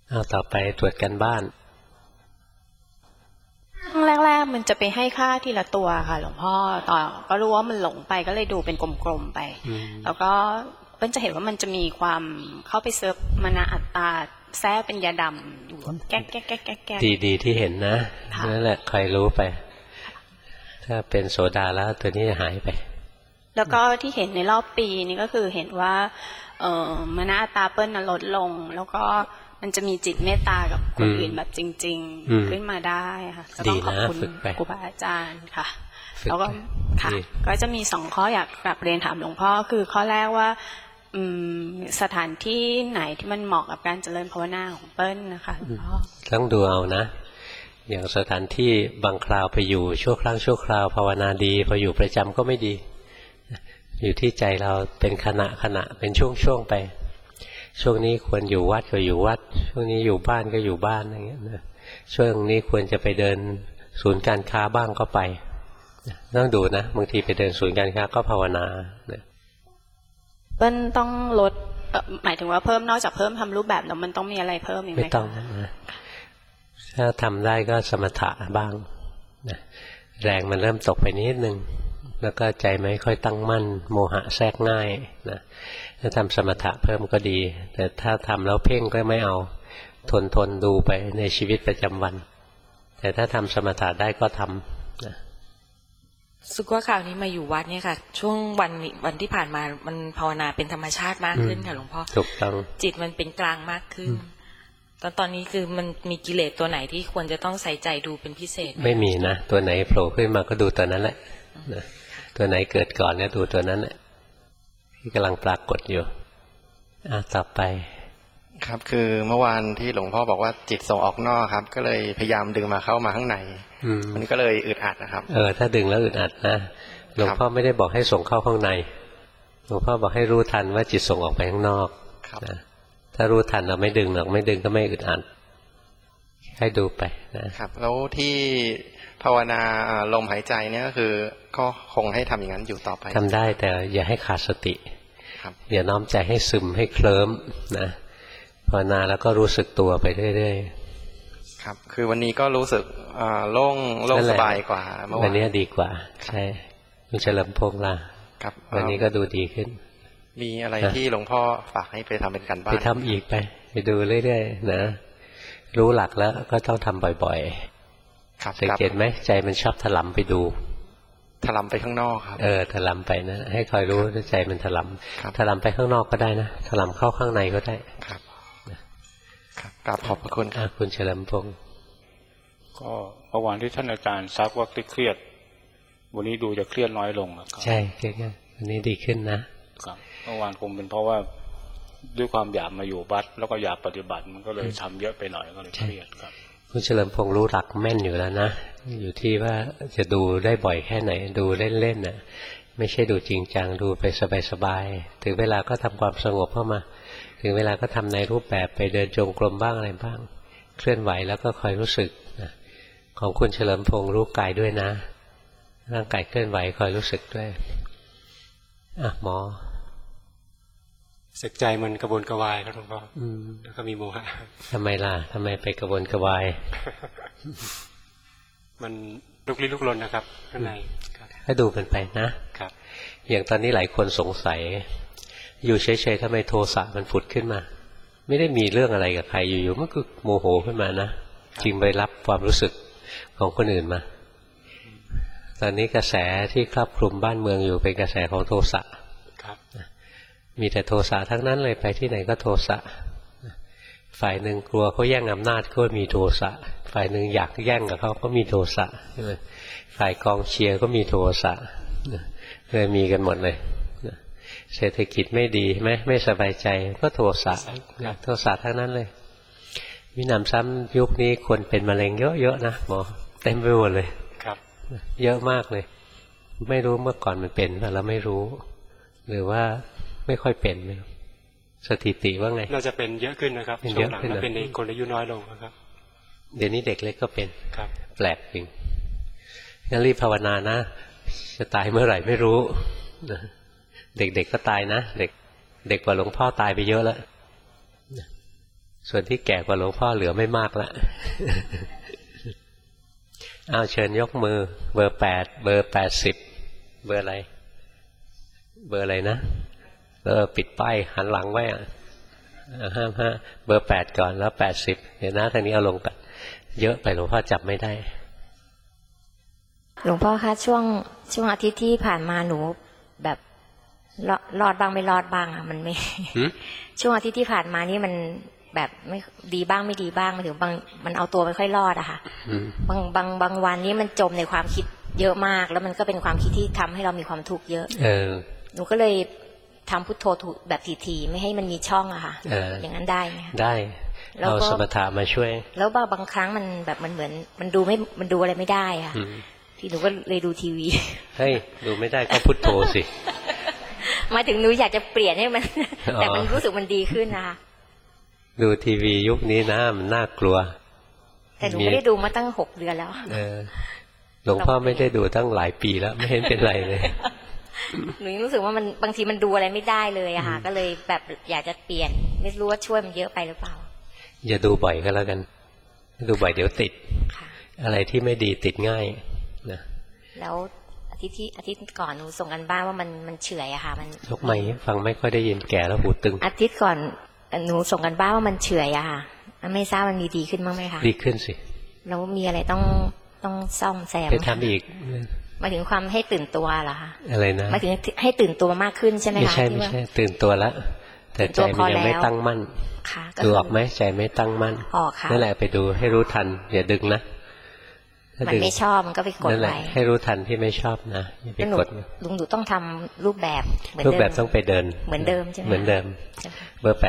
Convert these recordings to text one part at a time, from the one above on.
เอาต่อไปตรวจกันบ้านแรกๆมันจะไปให้ค่าทีละตัวค่ะหลวงพ่อต่อก็รู้ว่ามันหลงไปก็เลยดูเป็นกลมๆไปแล้วก็เปิ้ลจะเห็นว่ามันจะมีความเข้าไปเซิร์ฟมานะอัตตาแทรกเป็นยาดำอยู่แก๊กแก๊กแก๊กแก๊กแก๊กดีที่เห็นนะนั่นแหละคอยรู้ไปถ้าเป็นโสดาแล้วตัวนี้จะหายไปแล้วก็ที่เห็นในรอบปีนี้ก็คือเห็นว่ามานะอัตตาเปิ้ลลดลงแล้วก็มันจะมีจิตเมตตากับคนอื่นแบบจริงๆขึ้นมาได้ค่ะก็ต้องขอบคุณครูบาอาจารย์ค่ะแล้วก็ค่ะก็จะมี2ข้ออยากกลับเรียนถามหลวงพ่อคือข้อแรกว่าสถานที่ไหนที่มันเหมาะกับการเจริญภาวนาของเปิ้ลนะคะหลวงพ่อต้องดูเอานะอย่างสถานที่บางคราวไปอยู่ชั่วครั้งชั่วคราวภาวนาดีพออยู่ประจำก็ไม่ดีอยู่ที่ใจเราเป็นขณะเป็นช่วงไปช่วงนี้ควรอยู่วัดก็อยู่วัดช่วงนี้อยู่บ้านก็อยู่บ้านอย่างเงี้ยนะช่วงนี้ควรจะไปเดินศูนย์การค้าบ้างก็ไปต้องดูนะบางทีไปเดินศูนย์การค้าก็ภาวนาเปิ้ลต้องลดหมายถึงว่าเพิ่มนอกจากเพิ่มทำรูปแบบแล้วมันต้องมีอะไรเพิ่มอีกไหมไม่ต้องนะถ้าทำได้ก็สมถะบ้างนะแรงมันเริ่มตกไปนิดนึงแล้วก็ใจไม่ค่อยตั้งมั่นโมหะแทรกง่ายนะถ้าทำสมถะเพิ่มก็ดีแต่ถ้าทำแล้วเพ่งก็ไม่เอาทนดูไปในชีวิตประจำวันแต่ถ้าทำสมถะได้ก็ทำนะสุกว่าคราวนี้มาอยู่วัดเนี่ยค่ะช่วงวันที่ผ่านมามันภาวนาเป็นธรรมชาติมากขึ้นค่ะหลวงพ่อถูกต้องจิตมันเป็นกลางมากขึ้นตอนนี้คือมันมีกิเลสตัวไหนที่ควรจะต้องใส่ใจดูเป็นพิเศษไม่มีนะตัวไหนโผล่ขึ้นมาก็ดูตัวนั้นแหละตัวไหนเกิดก่อนเนี่ยดูตัวนั้นแหละที่กำลังปรากฏอยู่ต่อไปครับคือเมื่อวานที่หลวงพ่อบอกว่าจิตส่งออกนอกครับก็เลยพยายามดึงมาเข้ามาข้างในมันก็เลยอึดอัดนะครับถ้าดึงแล้วอึดอัดนะหลวงพ่อไม่ได้บอกให้ส่งเข้าข้างในหลวงพ่อบอกให้รู้ทันว่าจิตส่งออกไปข้างนอกนะถ้ารู้ทันเราไม่ดึงหรอกไม่ดึงก็ไม่อึดอัดให้ดูไปนะครับแล้วที่ภาวนาลมหายใจเนี่ยก็คือก็คงให้ทำอย่างนั้นอยู่ต่อไปทำได้แต่อย่าให้ขาดสติอย่าน้อมใจให้ซึมให้เคลิ้มนะภาวนาแล้วก็รู้สึกตัวไปเรื่อยๆครับคือวันนี้ก็รู้สึกโล่งสบายกว่าเมื่อวานวันนี้ดีกว่าใช่คุณเฉลิมพงษ์ล่ะครับวันนี้ก็ดูดีขึ้นมีอะไรที่หลวงพ่อฝากให้ไปทำเป็นกันบ้างไปทำอีกไปดูเรื่อยๆนะรู้หลักแล้วก็ต้องทำบ่อยๆสังเกตไหมใจมันชอบถลำไปดูถลำไปข้างนอกครับถลำไปนะให้คอยรู้ว่าใจมันถลำไปข้างนอกก็ได้นะถลำเข้าข้างในก็ได้ครับกราบขอบพระคุณครับคุณเฉลิมพงษ์ก็เมื่อวานที่ท่านอาจารย์ซักว่าเครียดวันนี้ดูจะเครียดน้อยลงครับใช่เครียดวันนี้ดีขึ้นนะครับเมื่อวานคงเป็นเพราะว่าด้วยความอยากมาอยู่วัดแล้วก็อยากปฏิบัติมันก็เลยทำเยอะไปหน่อยก็เลยเครียดครับคุณเฉลิมพงษ์รู้หลักแม่นอยู่แล้วนะอยู่ที่ว่าจะดูได้บ่อยแค่ไหนดูเล่นๆน่ะไม่ใช่ดูจริงจังดูไปสบายๆถึงเวลาก็ทำความสงบเข้ามาถึงเวลาก็ทำในรูปแบบไปเดินจงกรมบ้างอะไรบ้างเคลื่อนไหวแล้วก็คอยรู้สึกนะของคุณเฉลิมพงษ์รู้กายด้วยนะร่างกายเคลื่อนไหวคอยรู้สึกด้วยหมอสึกใจมันกระวนกระวายครับหลวงพ่อแล้วก็มีโมหะทำไมล่ะทำไมไปกระวนกระวายมันลุกลี้ลุกลนนะครับข้างในก็ดูกันไปนะครับอย่างตอนนี้หลายคนสงสัยอยู่เฉยๆทำไมโทสะมันผุดขึ้นมาไม่ได้มีเรื่องอะไรกับใครอยู่ๆมันก็โมโหขึ้นมานะจริงไปรับความรู้สึกของคนอื่นมาตอนนี้กระแสที่ครอบคลุมบ้านเมืองอยู่เป็นกระแสของโทสะมีแต่โทสะทั้งนั้นเลยไปที่ไหนก็โทสะฝ่ายหนึ่งกลัวเขาแย่งอำนาจก็มีโทสะฝ่ายหนึ่งอยากแย่งกับเขาก็มีโทสะฝ่ายกองเชียร์ก็มีโทสะเลยมีกันหมดเลยเศรษฐกิจไม่ดีใช่ไหมไม่สบายใจก็โทสะโทสะทั้งนั้นเลยมีหนำซ้ำยุคนี้คนเป็นมะเร็งเยอะๆนะหมอเต็มไปหมดเลยเยอะมากเลยไม่รู้เมื่อก่อนมันเป็นแล้วไม่รู้หรือว่าไม่ค่อยเป็นเลยสถิติว่าไงน่าจะเป็นเยอะขึ้นนะครับช่วงหลังเป็นในคนอายุน้อยลงนะครับเดี๋ยวนี้เด็กเล็กก็เป็นแปลกจริงงั้นรีบภาวนานะจะตายเมื่อไหร่ไม่รู้เด็กๆก็ตายนะเด็กกว่าหลวงพ่อตายไปเยอะแล้วส่วนที่แก่กว่าหลวงพ่อเหลือไม่มากละ เอาเชิญยกมือเบอร์8เบอร์80เบอร์อะไรเบอร์อะไรนะปิดป้ายหันหลังไว้55เบอร์8ก่อนแล้ว80เดี๋ยวนะทางนี้เอาลงกันเยอะไปหลวงพ่อจับไม่ได้หลวงพ่อคะช่วงอาทิตย์ที่ผ่านมาหนูแบบรอดบ้างไม่รอดบ้างอะมันไม่ ช่วงอาทิตย์ที่ผ่านมานี่มันแบบไม่ดีบ้างไม่ดีบ้างมาถึงบางมันเอาตัวไม่ค่อยรอดอะค่ะบางวันนี้มันจมในความคิดเยอะมากแล้วมันก็เป็นความคิดที่ทำให้เรามีความทุกข์เยอะหนูก็เลยทำพุทโธแบบถี่ๆไม่ให้มันมีช่องอะค่ะอย่างนั้นได้ไหมได้เอาสมถะมาช่วยแล้วบางครั้งมันแบบมันเหมือนมันดูอะไรไม่ได้ค่ะที่หนูก็เลยดูทีวีเฮ้ยดูไม่ได้ก็พุทโธสิมาถึงหนูอยากจะเปลี่ยนให้มันแต่มันรู้สึกมันดีขึ้นนะคะดูทีวียุคนี้นะมันน่ากลัวแต่หนูไม่ได้ดูมาตั้ง6 เดือนแล้วหลวงพ่อไม่ได้ดูตั้งหลายปีแล้วไม่เห็นเป็นไรเลยหนูรู้สึกว่ามันบางทีมันดูอะไรไม่ได้เลยอะค่ะก็เลยแบบอยากจะเปลี่ยนไม่รู้ว่าช่วยมันเยอะไปหรือเปล่าอย่าดูบ่อยก็แล้วกันดูบ่อยเดี๋ยวติดอะไรที่ไม่ดีติดง่ายนะแล้วอาทิตย์ก่อนหนูส่งกันบ้านว่ามันเฉื่อยอะค่ะมันยกไมค์ฟังไม่ค่อยได้ยินแก่แล้วหูตึงอาทิตย์ก่อนหนูส่งกันบ้านว่ามันเฉื่อยอะค่ะไม่ทราบมันมีดีขึ้นบ้างไหมคะดีขึ้นสิแล้วมีอะไรต้องซ่อมแซมไปทำอีกหมายถึงความให้ตื่นตัวเหรอคะอะไรนะหมายถึงให้ตื่นตัวมากขึ้นใช่ไหมคะไม่ใช่ตื่นตัวแล้วแต่ใจมันยังไม่ตั้งมั่นดูออกไหมใจไม่ตั้งมั่นออกค่ะนั่นแหละไปดูให้รู้ทันอย่าดึงนะมันไม่ชอบมันก็ไปกดไว้ให้รู้ทันที่ไม่ชอบนะอย่าไปกดลุงดูต้องทำรูปแบบเหมือนเดิมรูปแบบต้องไปเดินเหมือนเดิมใช่ไหมเหมือนเดิมเบอร์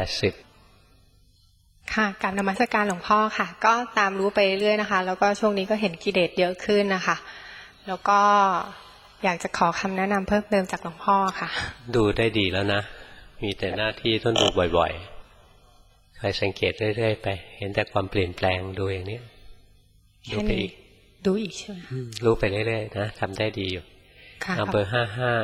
80 ค่ะกราบนมัสการหลวงพ่อค่ะก็ตามรู้ไปเรื่อยนะคะแล้วก็ช่วงนี้ก็เห็นกิเลสเยอะขึ้นนะคะแล้วก็อยากจะขอคำแนะนำเพิ่มเติมจากหลวงพ่อค่ะดูได้ดีแล้วนะมีแต่หน้าที่ต้องดูบ่อยๆคอยสังเกตเรื่อยๆไปเห็นแต่ความเปลี่ยนแปลงดูอย่างนี้ดูไปอีกดูอีกใช่ไหมรู้ไปเรื่อยๆนะทำได้ดีอยู่เอาเบอร์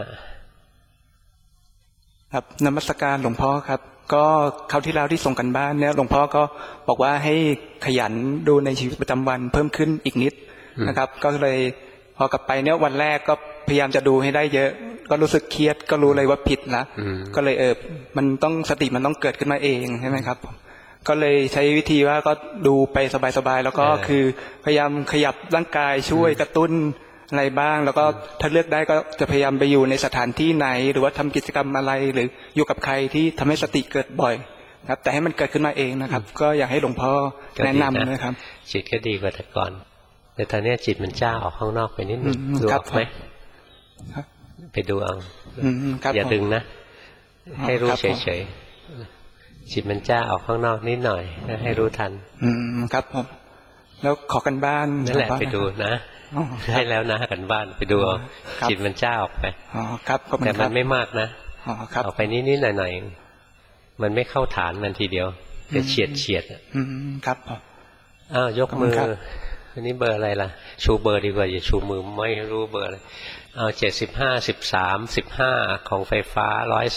55 ครับนมัสการหลวงพ่อครับก็คราวที่แล้วที่ส่งกันบ้านเนี่ยหลวงพ่อก็บอกว่าให้ขยันดูในชีวิตประจำวันเพิ่มขึ้นอีกนิดนะครับก็เลยพอกลับไปเนี่ยวันแรกก็พยายามจะดูให้ได้เยอะก็รู้สึกเครียดก็รู้เลยว่าผิดละก็เลยมันต้องสติมันต้องเกิดขึ้นมาเองใช่ไหมครับก็เลยใช้วิธีว่าก็ดูไปสบายๆแล้วก็คือพยายามขยับร่างกายช่วยกระตุ้นอะไรบ้างแล้วก็ถ้าเลือกได้ก็จะพยายามไปอยู่ในสถานที่ไหนหรือว่าทำกิจกรรมอะไรหรืออยู่กับใครที่ทำให้สติเกิดบ่อยครับแต่ให้มันเกิดขึ้นมาเองนะครับก็อยากให้หลวงพ่อแนะนำนะครับจิตก็ดีกว่าแต่ก่อนแต่ตอนนี้จิตมันจ้าออกข้างนอกไปนิดนึงดูออกไหมไปดูเอาอย่าดึงนะให้รู้เฉยๆจิตมันจ้าออกข้างนอกนิดหน่อยให้รู้ทันครับผมแล้วขอกันบ้านนั่นแหละไปดูนะให้แล้วนะกันบ้านไปดูเอาจิตมันจ้าออกไปแต่มันไม่มากนะออกไปนิดๆหน่อยๆมันไม่เข้าฐานมันทีเดียวจะเฉียดครับอ้าวยกมืออันนี้เบอร์อะไรล่ะชูเบอร์ดีกว่าอย่าชูมือไม่รู้เบอร์อะไรเอา75 13 15ของไฟฟ้า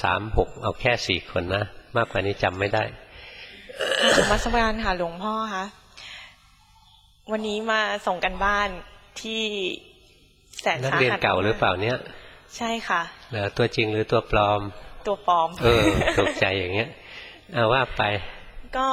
136เอาแค่4 คนนะมากกว่านี้จำไม่ได้นมัสการค่ะหลวงพ่อคะวันนี้มาส่งกันบ้านที่แสนสาหัสนักเรียนเก่าหรือเปล่าเนี่ยใช่ค่ะแล้วตัวจริงหรือตัวปลอมตัวปลอมตกใจอย่างเงี้ยเอาว่าไปก็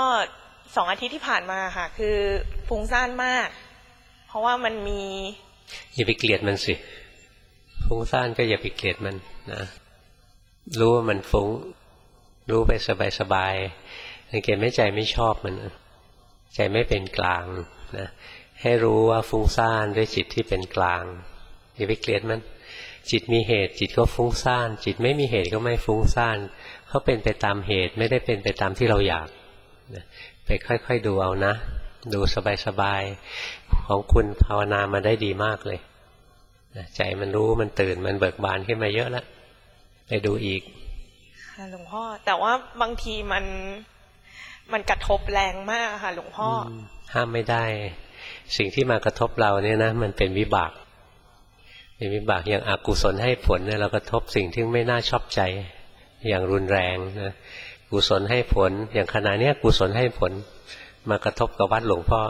2 อาทิตย์ที่ผ่านมาค่ะคือฟุ้งซ่านมากเพราะว่ามันมีอย่าไปเกลียดมันสิฟุ้งซ่านก็อย่าไปเกลียดมันนะรู้ว่ามันฟุ้งรู้ไปสบายๆสังเกตไม่ใจไม่ชอบมันใจไม่เป็นกลางนะให้รู้ว่าฟุ้งซ่านด้วยจิตที่เป็นกลางอย่าไปเกลียดมันจิตมีเหตุจิตก็ฟุ้งซ่านจิตไม่มีเหตุก็ไม่ฟุ้งซ่านเขาเป็นไปตามเหตุไม่ได้เป็นไปตามที่เราอยากไปค่อยๆดูเอานะดูสบายๆของคุณภาวนามาได้ดีมากเลยใจมันรู้มันตื่นมันเบิกบานขึ้นมาเยอะแล้วไปดูอีกค่ะหลวงพ่อแต่ว่าบางทีมันกระทบแรงมากค่ะหลวงพ่อห้ามไม่ได้สิ่งที่มากระทบเราเนี่ยนะมันเป็นวิบากเป็นวิบากอย่างอกุศลให้ผลเนี่ยเรากระทบสิ่งที่ไม่น่าชอบใจอย่างรุนแรงนะกุศลให้ผลอย่างขณะเนี้ยกุศลให้ผลมากระทบกับวัดหลวงพ่อ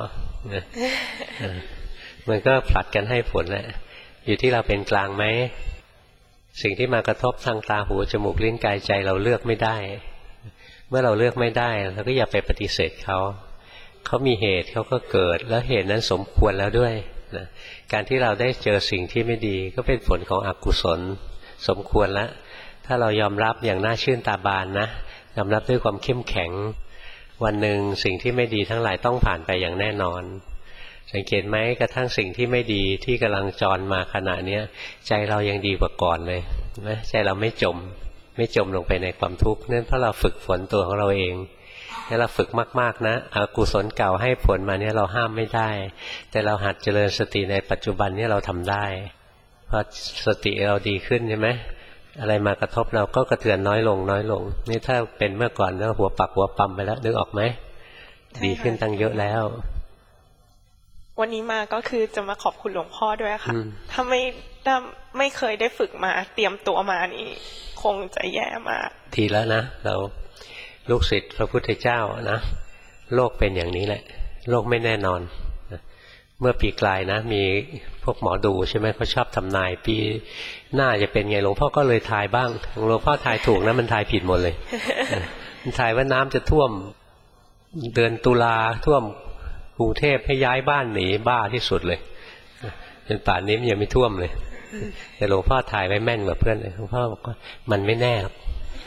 มันก็ผลัดกันให้ผลแหละอยู่ที่เราเป็นกลางไหมสิ่งที่มากระทบทางตาหูจมูกลิ้นกายใจเราเลือกไม่ได้เมื่อเราเลือกไม่ได้เราก็อย่าไปปฏิเสธเขามีเหตุเขาก็เกิดแล้วเหตุนั้นสมควรแล้วด้วยนะการที่เราได้เจอสิ่งที่ไม่ดีก็เป็นผลของอกุศลสมควรแล้วถ้าเรายอมรับอย่างน่าชื่นตาบานนะยอมรับด้วยความเข้มแข็งวันหนึ่งสิ่งที่ไม่ดีทั้งหลายต้องผ่านไปอย่างแน่นอนสังเกตไหมกระทั่งสิ่งที่ไม่ดีที่กำลังจรมาขณะนี้ใจเรายังดีกว่าก่อนเลยนะใจเราไม่จมลงไปในความทุกข์นั่นเพราะเราฝึกฝนตัวของเราเองถ้าเราฝึกมากๆนะอกุศลเก่าให้ผลมาเนี่ยเราห้ามไม่ได้แต่เราหัดเจริญสติในปัจจุบันเนี่ยเราทำได้พอสติเราดีขึ้นใช่ไหมอะไรมากระทบเราก็กระเทือนน้อยลงนี่ถ้าเป็นเมื่อก่อนก็หัวปักหัวปั๊มไปแล้วนึกออกไหมดีขึ้นตั้งเยอะแล้ววันนี้มาก็คือจะมาขอบคุณหลวงพ่อด้วยค่ะถ้าไม่เคยได้ฝึกมาเตรียมตัวมานี่คงจะแย่มากทีแล้วนะเราลูกศิษย์พระพุทธเจ้านะโลกเป็นอย่างนี้แหละโลกไม่แน่นอนเมื่อปีกลายนะมีพวกหมอดูใช่ไหมเขาชอบทำนายปีหน้าจะเป็นไงหลวงพ่อก็เลยทายบ้างหลวงพ่อทายถูกนะมันทายผิดหมดเลยมันทายว่าน้ำจะท่วมเดือนตุลาท่วมกรุงเทพให้ย้ายบ้านหนีบ้าที่สุดเลยจนป่านนี้มันยังไม่ท่วมเลยแต่หลวงพ่อทายไว้แม่นกว่าเพื่อนเลยหลวงพ่อบอกว่ามันไม่แน่หรอก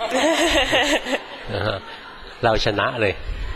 เราชนะเลย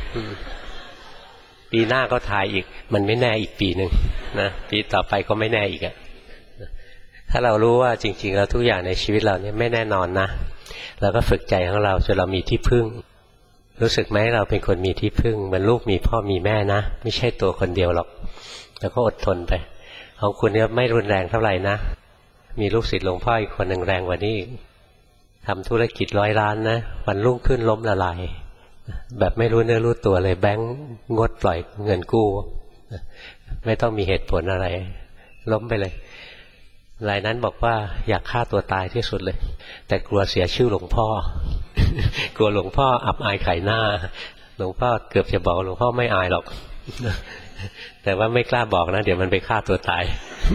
ปีหน้าก็ทายอีกมันไม่แน่อีกปีหนึ่งนะปีต่อไปก็ไม่แน่อีกอะถ้าเรารู้ว่าจริงๆแล้วทุกอย่างในชีวิตเราเนี่ยไม่แน่นอนนะเราก็ฝึกใจของเราจนเรามีที่พึ่งรู้สึกไหมเราเป็นคนมีที่พึ่งเหมือนลูกมีพ่อมีแม่นะไม่ใช่ตัวคนเดียวหรอกแล้วก็อดทนไปของคุณเนี่ยไม่รุนแรงเท่าไหร่นะมีลูกศิษย์หลวงพ่ออีกคนหนึ่งแรงกว่านี้ทำธุรกิจ100 ล้านนะวันรุ่งขึ้นล้มละลายแบบไม่รู้เนื้อรู้ตัวเลยแบงก์งดปล่อยเงินกู้ไม่ต้องมีเหตุผลอะไรล้มไปเลยรายนั้นบอกว่าอยากฆ่าตัวตายที่สุดเลยแต่กลัวเสียชื่อหลวงพ่อกลัวหลวงพ่ออับอายขายหน้าหลวงพ่อเกือบจะบอกหลวงพ่อไม่อายหรอกแต่ว่าไม่กล้าบอกนะเดี๋ยวมันไปฆ่าตัวตาย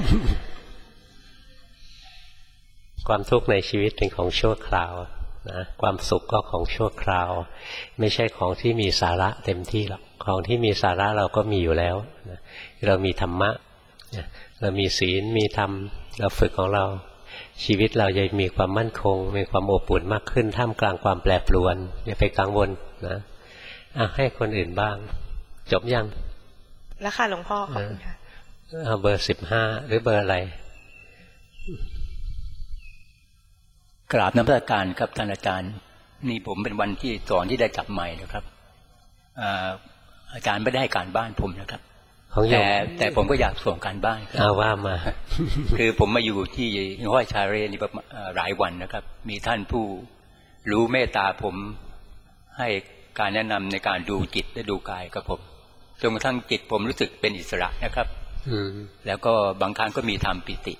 ความทุกข์ในชีวิตเป็นของชั่วคราวนะความสุขก็ของชั่วคราวไม่ใช่ของที่มีสาระเต็มที่หรอกของที่มีสาระเราก็มีอยู่แล้วนะเรามีธรรมะเรามีศีลมีธรรมเราฝึกของเราชีวิตเราจะมีความมั่นคงมีความอบอุ่นมากขึ้นท่ามกลางความแปรปรวนอย่าไปกังวลนะให้คนอื่นบ้างจบยังแล้วค่ะหลวงพ่อขอบคุณค่ะเอาเบอร์15หรือเบอร์อะไรกราบนมัสการครับท่านอาจารย์นี่ผมเป็นวันที่สอนที่ได้จับใหม่นะครับอาจารย์ไม่ได้ให้การบ้านผมนะครับแต่ผมก็อยากส่งการบ้านครับว่ามาคือผมมาอยู่ที่ห้วยชาเรนี่หลายวันนะครับมีท่านผู้รู้เมตตาผมให้การแนะนำในการดูจิตและดูกายกับผมจนกระทั่งจิตผมรู้สึกเป็นอิสระนะครับแล้วก็บางครั้งก็มีธรรมปิติ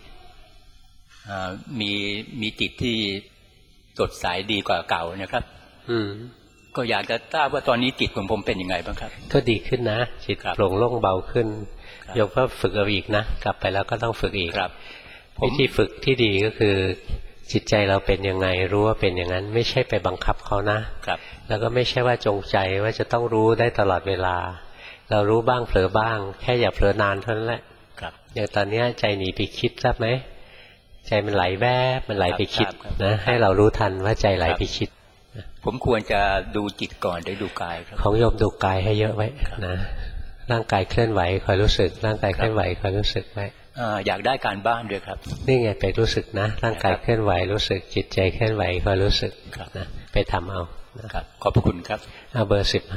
มีจิตที่สดใสดีกว่าเก่านะครับก็อยากจะทราบว่าตอนนี้จิตของผมเป็นยังไงบ้างครับก็ดีขึ้นนะจิตโปร่งโล่งเบาขึ้นโยมก็ฝึกเอาอีกนะกลับไปแล้วก็ต้องฝึกอีกวิธีฝึกที่ดีก็คือจิตใจเราเป็นยังไงรู้ว่าเป็นอย่างนั้นไม่ใช่ไปบังคับเขานะแล้วก็ไม่ใช่ว่าจงใจว่าจะต้องรู้ได้ตลอดเวลาเรารู้บ้างเผลอบ้างแค่อย่าเผลอนานเท่านั้นแหละอย่างตอนนี้ใจหนีไปคิดทราบไหมใจมันไหลแวบมันไหลไปคิดนะให้เรารู้ทันว่าใจไหลไปคิดผมควรจะดูจิตก่อนได้ดูกายของโยมดูกายให้เยอะไว้นะร่างกายเคลื่อนไหวคอยรู้สึกร่างกายเคลื่อนไหวคอยรู้สึกไว้อยากได้การบ้านด้วยครับนี่ไงไปรู้สึกนะร่างกายเคลื่อนไหวรู้สึกจิตใจเคลื่อนไหวคอยรู้สึกนะไปทำเอานะครับขอบพระคุณครับเบอร์15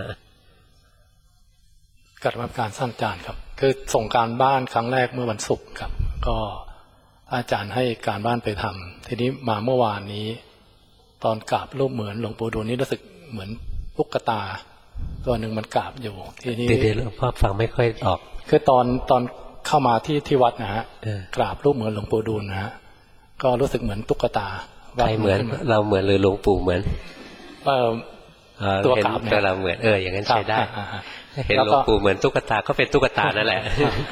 กรรมการสั้นจานครับคือส่งการบ้านครั้งแรกเมื่อวันศุกร์ครับก็อาจารย์ให้การบ้านไปทำทีนี้มาเมื่อวานนี้ตอนกราบรูปเหมือนหลวงปู่ดูลนี่รู้สึกเหมือนตุ๊กตาตัวหนึ่งมันกราบอยู่ทีนี้เดี๋ยวหลวงพ่อฟังไม่ค่อยออกคือตอนเข้ามาที่วัดนะฮะกราบรูปเหมือนหลวงปู่ดูลนะฮะก็รู้สึกเหมือนตุ๊กตาใครเหมือนเราเหมือนหรือหลวงปู่เหมือนตัวเห็นกราบตัวเราเหมือนอย่างนั้นใช้ได้เห็นหลวงปู่เหมือนตุ๊กตาก็เป็นตุ๊กตานั่นแหละ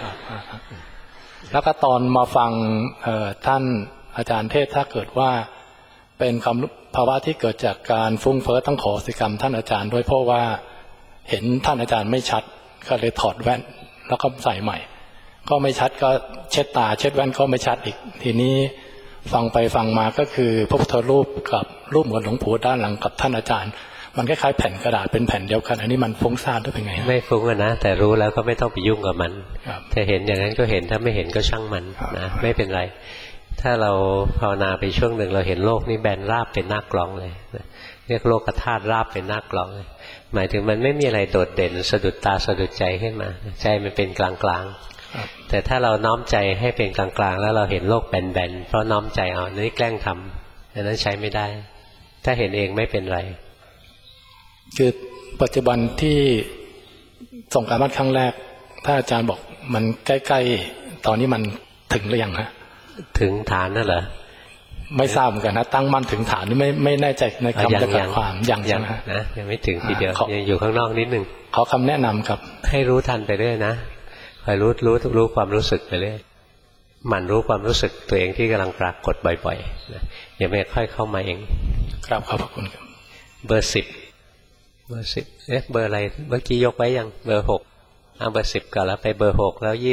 แล้วก็ตอนมาฟังท่านอาจารย์เทศถ้าเกิดว่าเป็นความภาวะที่เกิดจากการฟุ้งเฟ้อต้องขอสิกรรมท่านอาจารย์ด้วยเพราะว่าเห็นท่านอาจารย์ไม่ชัดก็เลยถอดแว่นแล้วก็ใส่ใหม่ก็ไม่ชัดก็เช็ดตาเช็ดแว่นก็ไม่ชัดอีกทีนี้ฟังไปฟังมาก็คือพระพุทธรูปกับรูปเหมือนหลวงปู่ด้านหลังกับท่านอาจารย์มันคล้ายๆแผ่นกระดาษเป็นแผ่นเดียวกันอันนี้มันฟุ้งซ่านด้วยเป็นไงไม่ฟุ้งนะแต่รู้แล้วก็ไม่ต้องไปยุ่งกับมันถ้าเห็นอย่างนั้นก็เห็นถ้าไม่เห็นก็ช่างมันนะไม่เป็นไรถ้าเราภาวนาไปช่วงหนึ่งเราเห็นโลกนี้แบนราบเป็นหน้ากลองเลยเรียกโลกธาตุราบเป็นหน้ากลองเลยหมายถึงมันไม่มีอะไรโดดเด่นสะดุดตาสะดุดใจขึ้นมาใจมันเป็นกลางๆแต่ถ้าเราน้อมใจให้เป็นกลางๆแล้วเราเห็นโลกแบนๆเพราะน้อมใจเอานี่แกล้งทำดังนั้นใช้ไม่ได้ถ้าเห็นเองไม่เป็นไรคือปัจจุบันที่ส่งการบ้านครั้งแรกถ้าอาจารย์บอกมันใกล้ๆตอนนี้มันถึงหรือยังฮะถึงฐานนั่นเหรอไม่ทราบเหมือนกันนะตั้งมั่นถึงฐานนี่ไม่แน่ใจในคำจำกัดความยังนะยังไม่ถึงทีเดียวยังอยู่ข้างนอกนิดนึงขอคำแนะนำครับให้รู้ทันไปเรื่อยนะคอยรู้ความรู้สึกไปเรื่อยหมั่นรู้ความรู้สึกตัวเองที่กำลังปรากฏบ่อยๆนะอย่าไม่ค่อยเข้ามาเองครับขอบคุณครับเบอร์ 10เบอร์ร์อะไรเมื่อกี้ยกไว้ยังเบอร์ 6เอาเบอร์ 10ก่อนแล้วไปเบอร์ 6แล้ว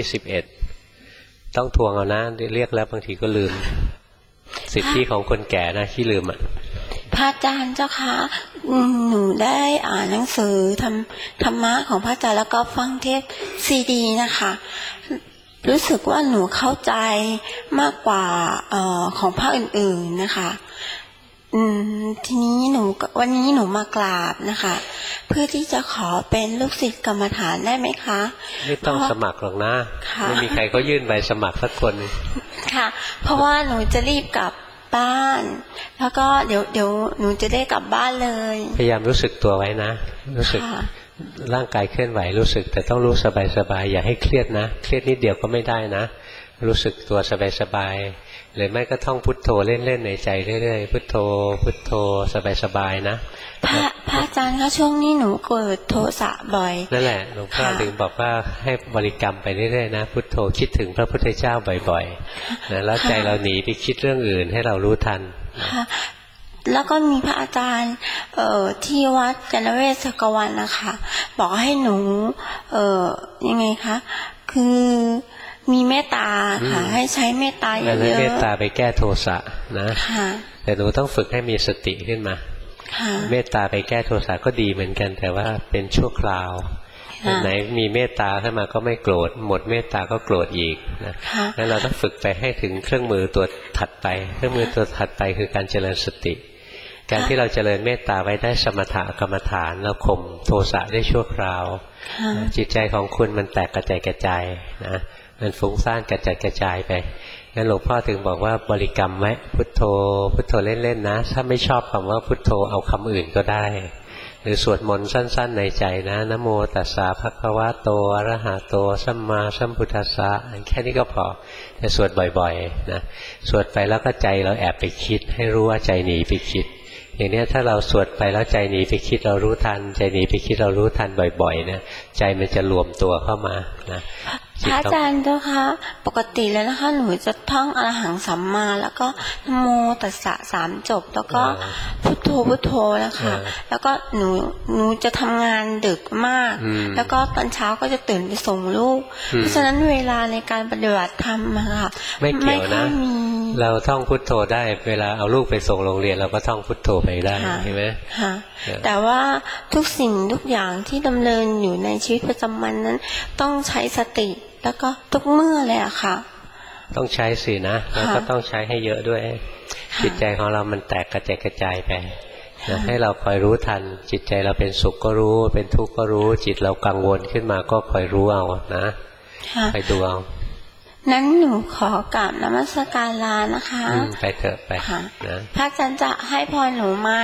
21ต้องทวงเอานะเรียกแล้วบางทีก็ลืมสิทธิของคนแก่นะที่ลืมอ่ะพระอาจารย์เจ้าคะหนูได้อ่านหนังสือธรรมะของพระอาจารย์แล้วก็ฟังเทปซีดีนะคะรู้สึกว่าหนูเข้าใจมากกว่าของพระอื่นๆนะคะทีนี้วันนี้หนูมากราบนะคะเพื่อที่จะขอเป็นลูกศิษย์กรรมฐานได้ไหมคะไม่ต้องสมัครหรอกนะไม่มีใครก็ยื่นใบสมัครสักคนค่ะเพราะว่าหนูจะรีบกลับบ้านแล้วก็เดี๋ยวหนูจะได้กลับบ้านเลยพยายามรู้สึกตัวไว้นะรู้สึกร่างกายเคลื่อนไหวรู้สึกแต่ต้องรู้สบายๆอย่าให้เครียดนะเครียดนิดเดียวก็ไม่ได้นะรู้สึกตัวสบายๆหรือไม่ก็ท่องพุทโธเล่นๆในใจเรื่อยๆพุทโธพุทโธสบายๆนะพระอาจารย์คะช่วงนี้หนูเกิดโทสะบ่อยนั่นแหละหลวงพ่อถึงบอกว่าให้บริกรรมไปเรื่อยๆนะพุทโธคิดถึงพระพุทธเจ้าบ่อยๆนะแล้วใจเราหนีไปคิดเรื่องอื่นให้เรารู้ทันแล้วก็มีพระอาจารย์ที่วัดจันทเวศกวันนะคะบอกให้หนูยังไงคะคือมีเมตตาค่ะให้ใช้เมตตาเยอะๆเมตตาไปแก้โทสะนะแต่หนูต้องฝึกให้มีสติขึ้นมาเมตตาไปแก้โทสะก็ดีเหมือนกันแต่ว่าเป็นชั่วคราวไหนมีเมตตาขึ้นมาก็ไม่โกรธหมดเมตตาก็โกรธอีกนะงั้นเราต้องฝึกไปให้ถึงเครื่องมือตัวถัดไปเครื่องมือตัวถัดไปคือการเจริญสติการที่เราเจริญเมตตาไว้ได้สมถะกรรมฐานเราข่มโทสะได้ชั่วคราวจิตใจของคุณมันแตกกระจายกระจายนะมันฟุ้งซ่านกระจัดกระจายไปงั้นหลวงพ่อถึงบอกว่าบริกรรมไว้พุทโธพุทโธเล่นๆนะถ้าไม่ชอบคำว่าพุทโธเอาคำอื่นก็ได้หรือสวดมนต์สั้นๆในใจนะนะโมตัสสะภะคะวะโตอะระหะโตสัมมาสัมพุทธัสสะแค่นี้ก็พอแต่สวดบ่อยๆนะสวดไปแล้วก็ใจเราแอบไปคิดให้รู้ว่าใจหนีไปคิดอย่างนี้ถ้าเราสวดไปแล้วใจหนีไปคิดเรารู้ทันใจหนีไปคิดเรารู้ทันบ่อยๆเนี่ยใจมันจะรวมตัวเข้ามานะพระอาจารย์เจ้าคะปกติแล้วนะคะหนูจะท่องอรหังสัมมาแล้วก็นะโมตัสสะ3 จบแล้วก็พุทโธพุทโธนะคะแล้วก็หนูจะทำงานดึกมากแล้วก็ตอนเช้าก็จะตื่นไปส่งลูกเพราะฉะนั้นเวลาในการปฏิบัติธรรมค่ะไม่เกี่ยวนะเราท่องพุทโธได้เวลาเอาลูกไปส่งโรงเรียนเราก็ท่องพุทโธไปได้ใช่ไหมแต่ว่าทุกสิ่งทุกอย่างที่ดำเนินอยู่ในชีวิตประจำวันนั้นต้องใช้สติแล้วก็ทุกเมื่อเลยอะค่ะต้องใช้สินะแล้วก็ต้องใช้ให้เยอะด้วยจิตใจของเรามันแตกกระจายกระจายไปนะให้เราคอยรู้ทันจิตใจเราเป็นสุขก็รู้เป็นทุกข์ก็รู้จิตเรากังวลขึ้นมาก็คอยรู้เอานะไปดูเอานั้นหนูขอกราบนมัสการลานะคะไปเถอะไปนะพระอาจารย์จะให้พรหนูไหม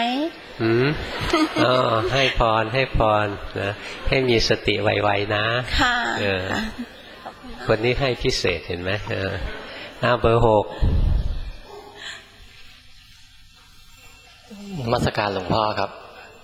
ให้พรนะให้มีสติไวๆนะค่ะคนนี้ให้พิเศษเห็นไหมเบอร์ 6 นมัสการหลวงพ่อครับ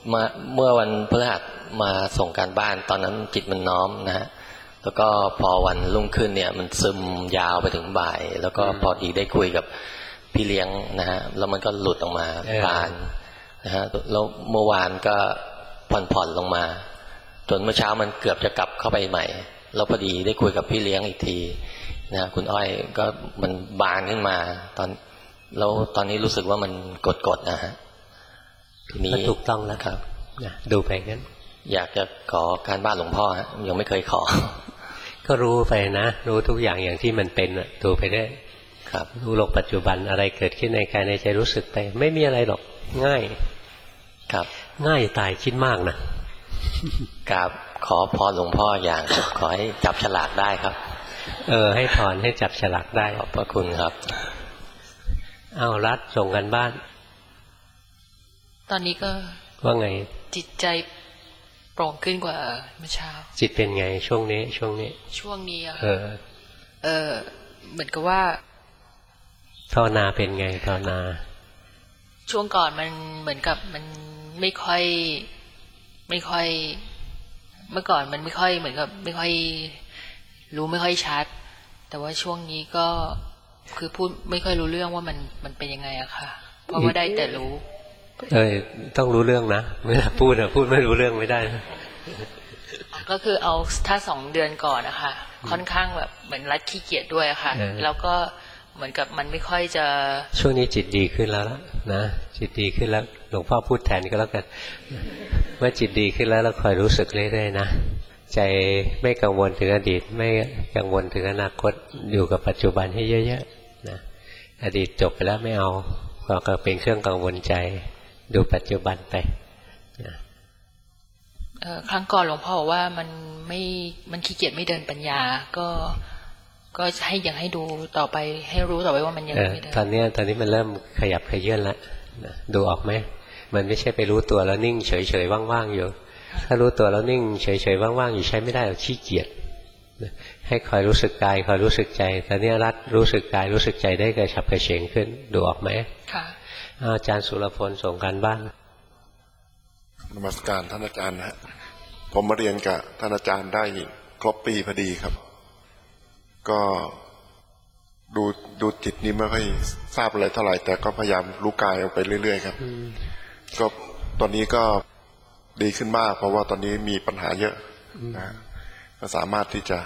เมื่อวันพฤหัสมาส่งการบ้านตอนนั้นจิตมันน้อมนะฮะแล้วก็พอวันรุ่งขึ้นเนี่ยมันซึมยาวไปถึงบ่ายแล้วก็พอดีได้คุยกับพี่เลี้ยงนะฮะแล้วมันก็หลุดออกมาบานนะฮะแล้วเมื่อวานก็ผ่อนลงมาจนเมื่อเช้ามันเกือบจะกลับเข้าไปใหม่แล้วพอดีได้คุยกับพี่เลี้ยงอีกทีนะคุณอ้อยก็มันบานขึ้นมาแล้วตอนนี้รู้สึกว่ามันกดนะฮะทีนี้ถูกต้องแล้วครับดูไปงั้นอยากจะขอการบ้านหลวงพ่อฮะยังไม่เคยขอก็รู้ไปนะรู้ทุกอย่างอย่างที่มันเป็นดูไปได้ครับรู้โลกปัจจุบันอะไรเกิดขึ้นในกายในใจรู้สึกไปไม่มีอะไรหรอกง่ายครับง่ายตายคิดมากนะกราบขอพรหลวงพ่ออย่างขอให้จับฉลากได้ครับให้พรให้จับฉลากได้ขอบพระคุณครับเอารัดส่งกันบ้านตอนนี้ก็ว่าไงจิตใจโปร่งขึ้นกว่าเมื่อเช้าจิตเป็นไงช่วงนี้อะเหมือนกับว่าภาวนาเป็นไงภาวนาช่วงก่อนมันเหมือนกับมันไม่ค่อยเมื่อก่อนมันไม่ค่อยเหมือนกับไม่ค่อยรู้ไม่ค่อยชัดแต่ว่าช่วงนี้ก็คือพูดไม่ค่อยรู้เรื่องว่ามันเป็นยังไงอะค่ะเพราะว่าได้แต่รู้ต้องรู้เรื่องนะเวลาพูดไม่รู้เรื่องไม่ได้ก็คือเอาถ้า2 เดือนก่อนนะคะค่อนข้างแบบเหมือนรัดขี้เกียจด้วยค่ะแล้วก็เหมือนกับมันไม่ค่อยจะช่วงนี้จิตดีขึ้นแล้วนะจิตดีขึ้นแล้วหลวงพ่อพูดแทนก็แล้วกันเมื่อจิตดีขึ้นแล้วเราคอยรู้สึกเรื่อยๆนะใจไม่กังวลถึงอดีตไม่กังวลถึงอนาคตอยู่กับปัจจุบันให้เยอะๆนะอดีตจบไปแล้วไม่เอาก็เป็นเครื่องกังวลใจดูปัจจุบันไปครั้งก่อนหลวงพ่อบอกว่ามันขี้เกียจไม่เดินปัญญาก็ให้ยังให้ดูต่อไปให้รู้ต่อไปว่ามันยังไม่เดินตอนนี้มันเริ่มขยับขยื่นแล้วดูออกไหมมันไม่ใช่ไปรู้ตัวแล้วนิ่งเฉยๆว่างๆอยู่ถ้ารู้ตัวแล้วนิ่งเฉยๆว่างๆอยู่ใช้ไม่ได้หรอกขี้เกียจให้คอยรู้สึกกายคอยรู้สึกใจตอนนี้รัดรู้สึกกายรู้สึกใจได้กระฉับกระเฉงขึ้นดูออกไหมค่ะอาจารย์สุรพลส่งการบ้านนมัสการท่านอาจารย์นะฮะผมมาเรียนกับท่านอาจารย์ได้ครบปีพอดีครับก็ดูจิตนี้ไม่ค่อยทราบอะไรเท่าไหร่แต่ก็พยายามรู้กายออกไปเรื่อยๆครับก็ตอนนี้ก็ดีขึ้นมากเพราะว่าตอนนี้มีปัญหาเยอะนะก็สามารถที่จะ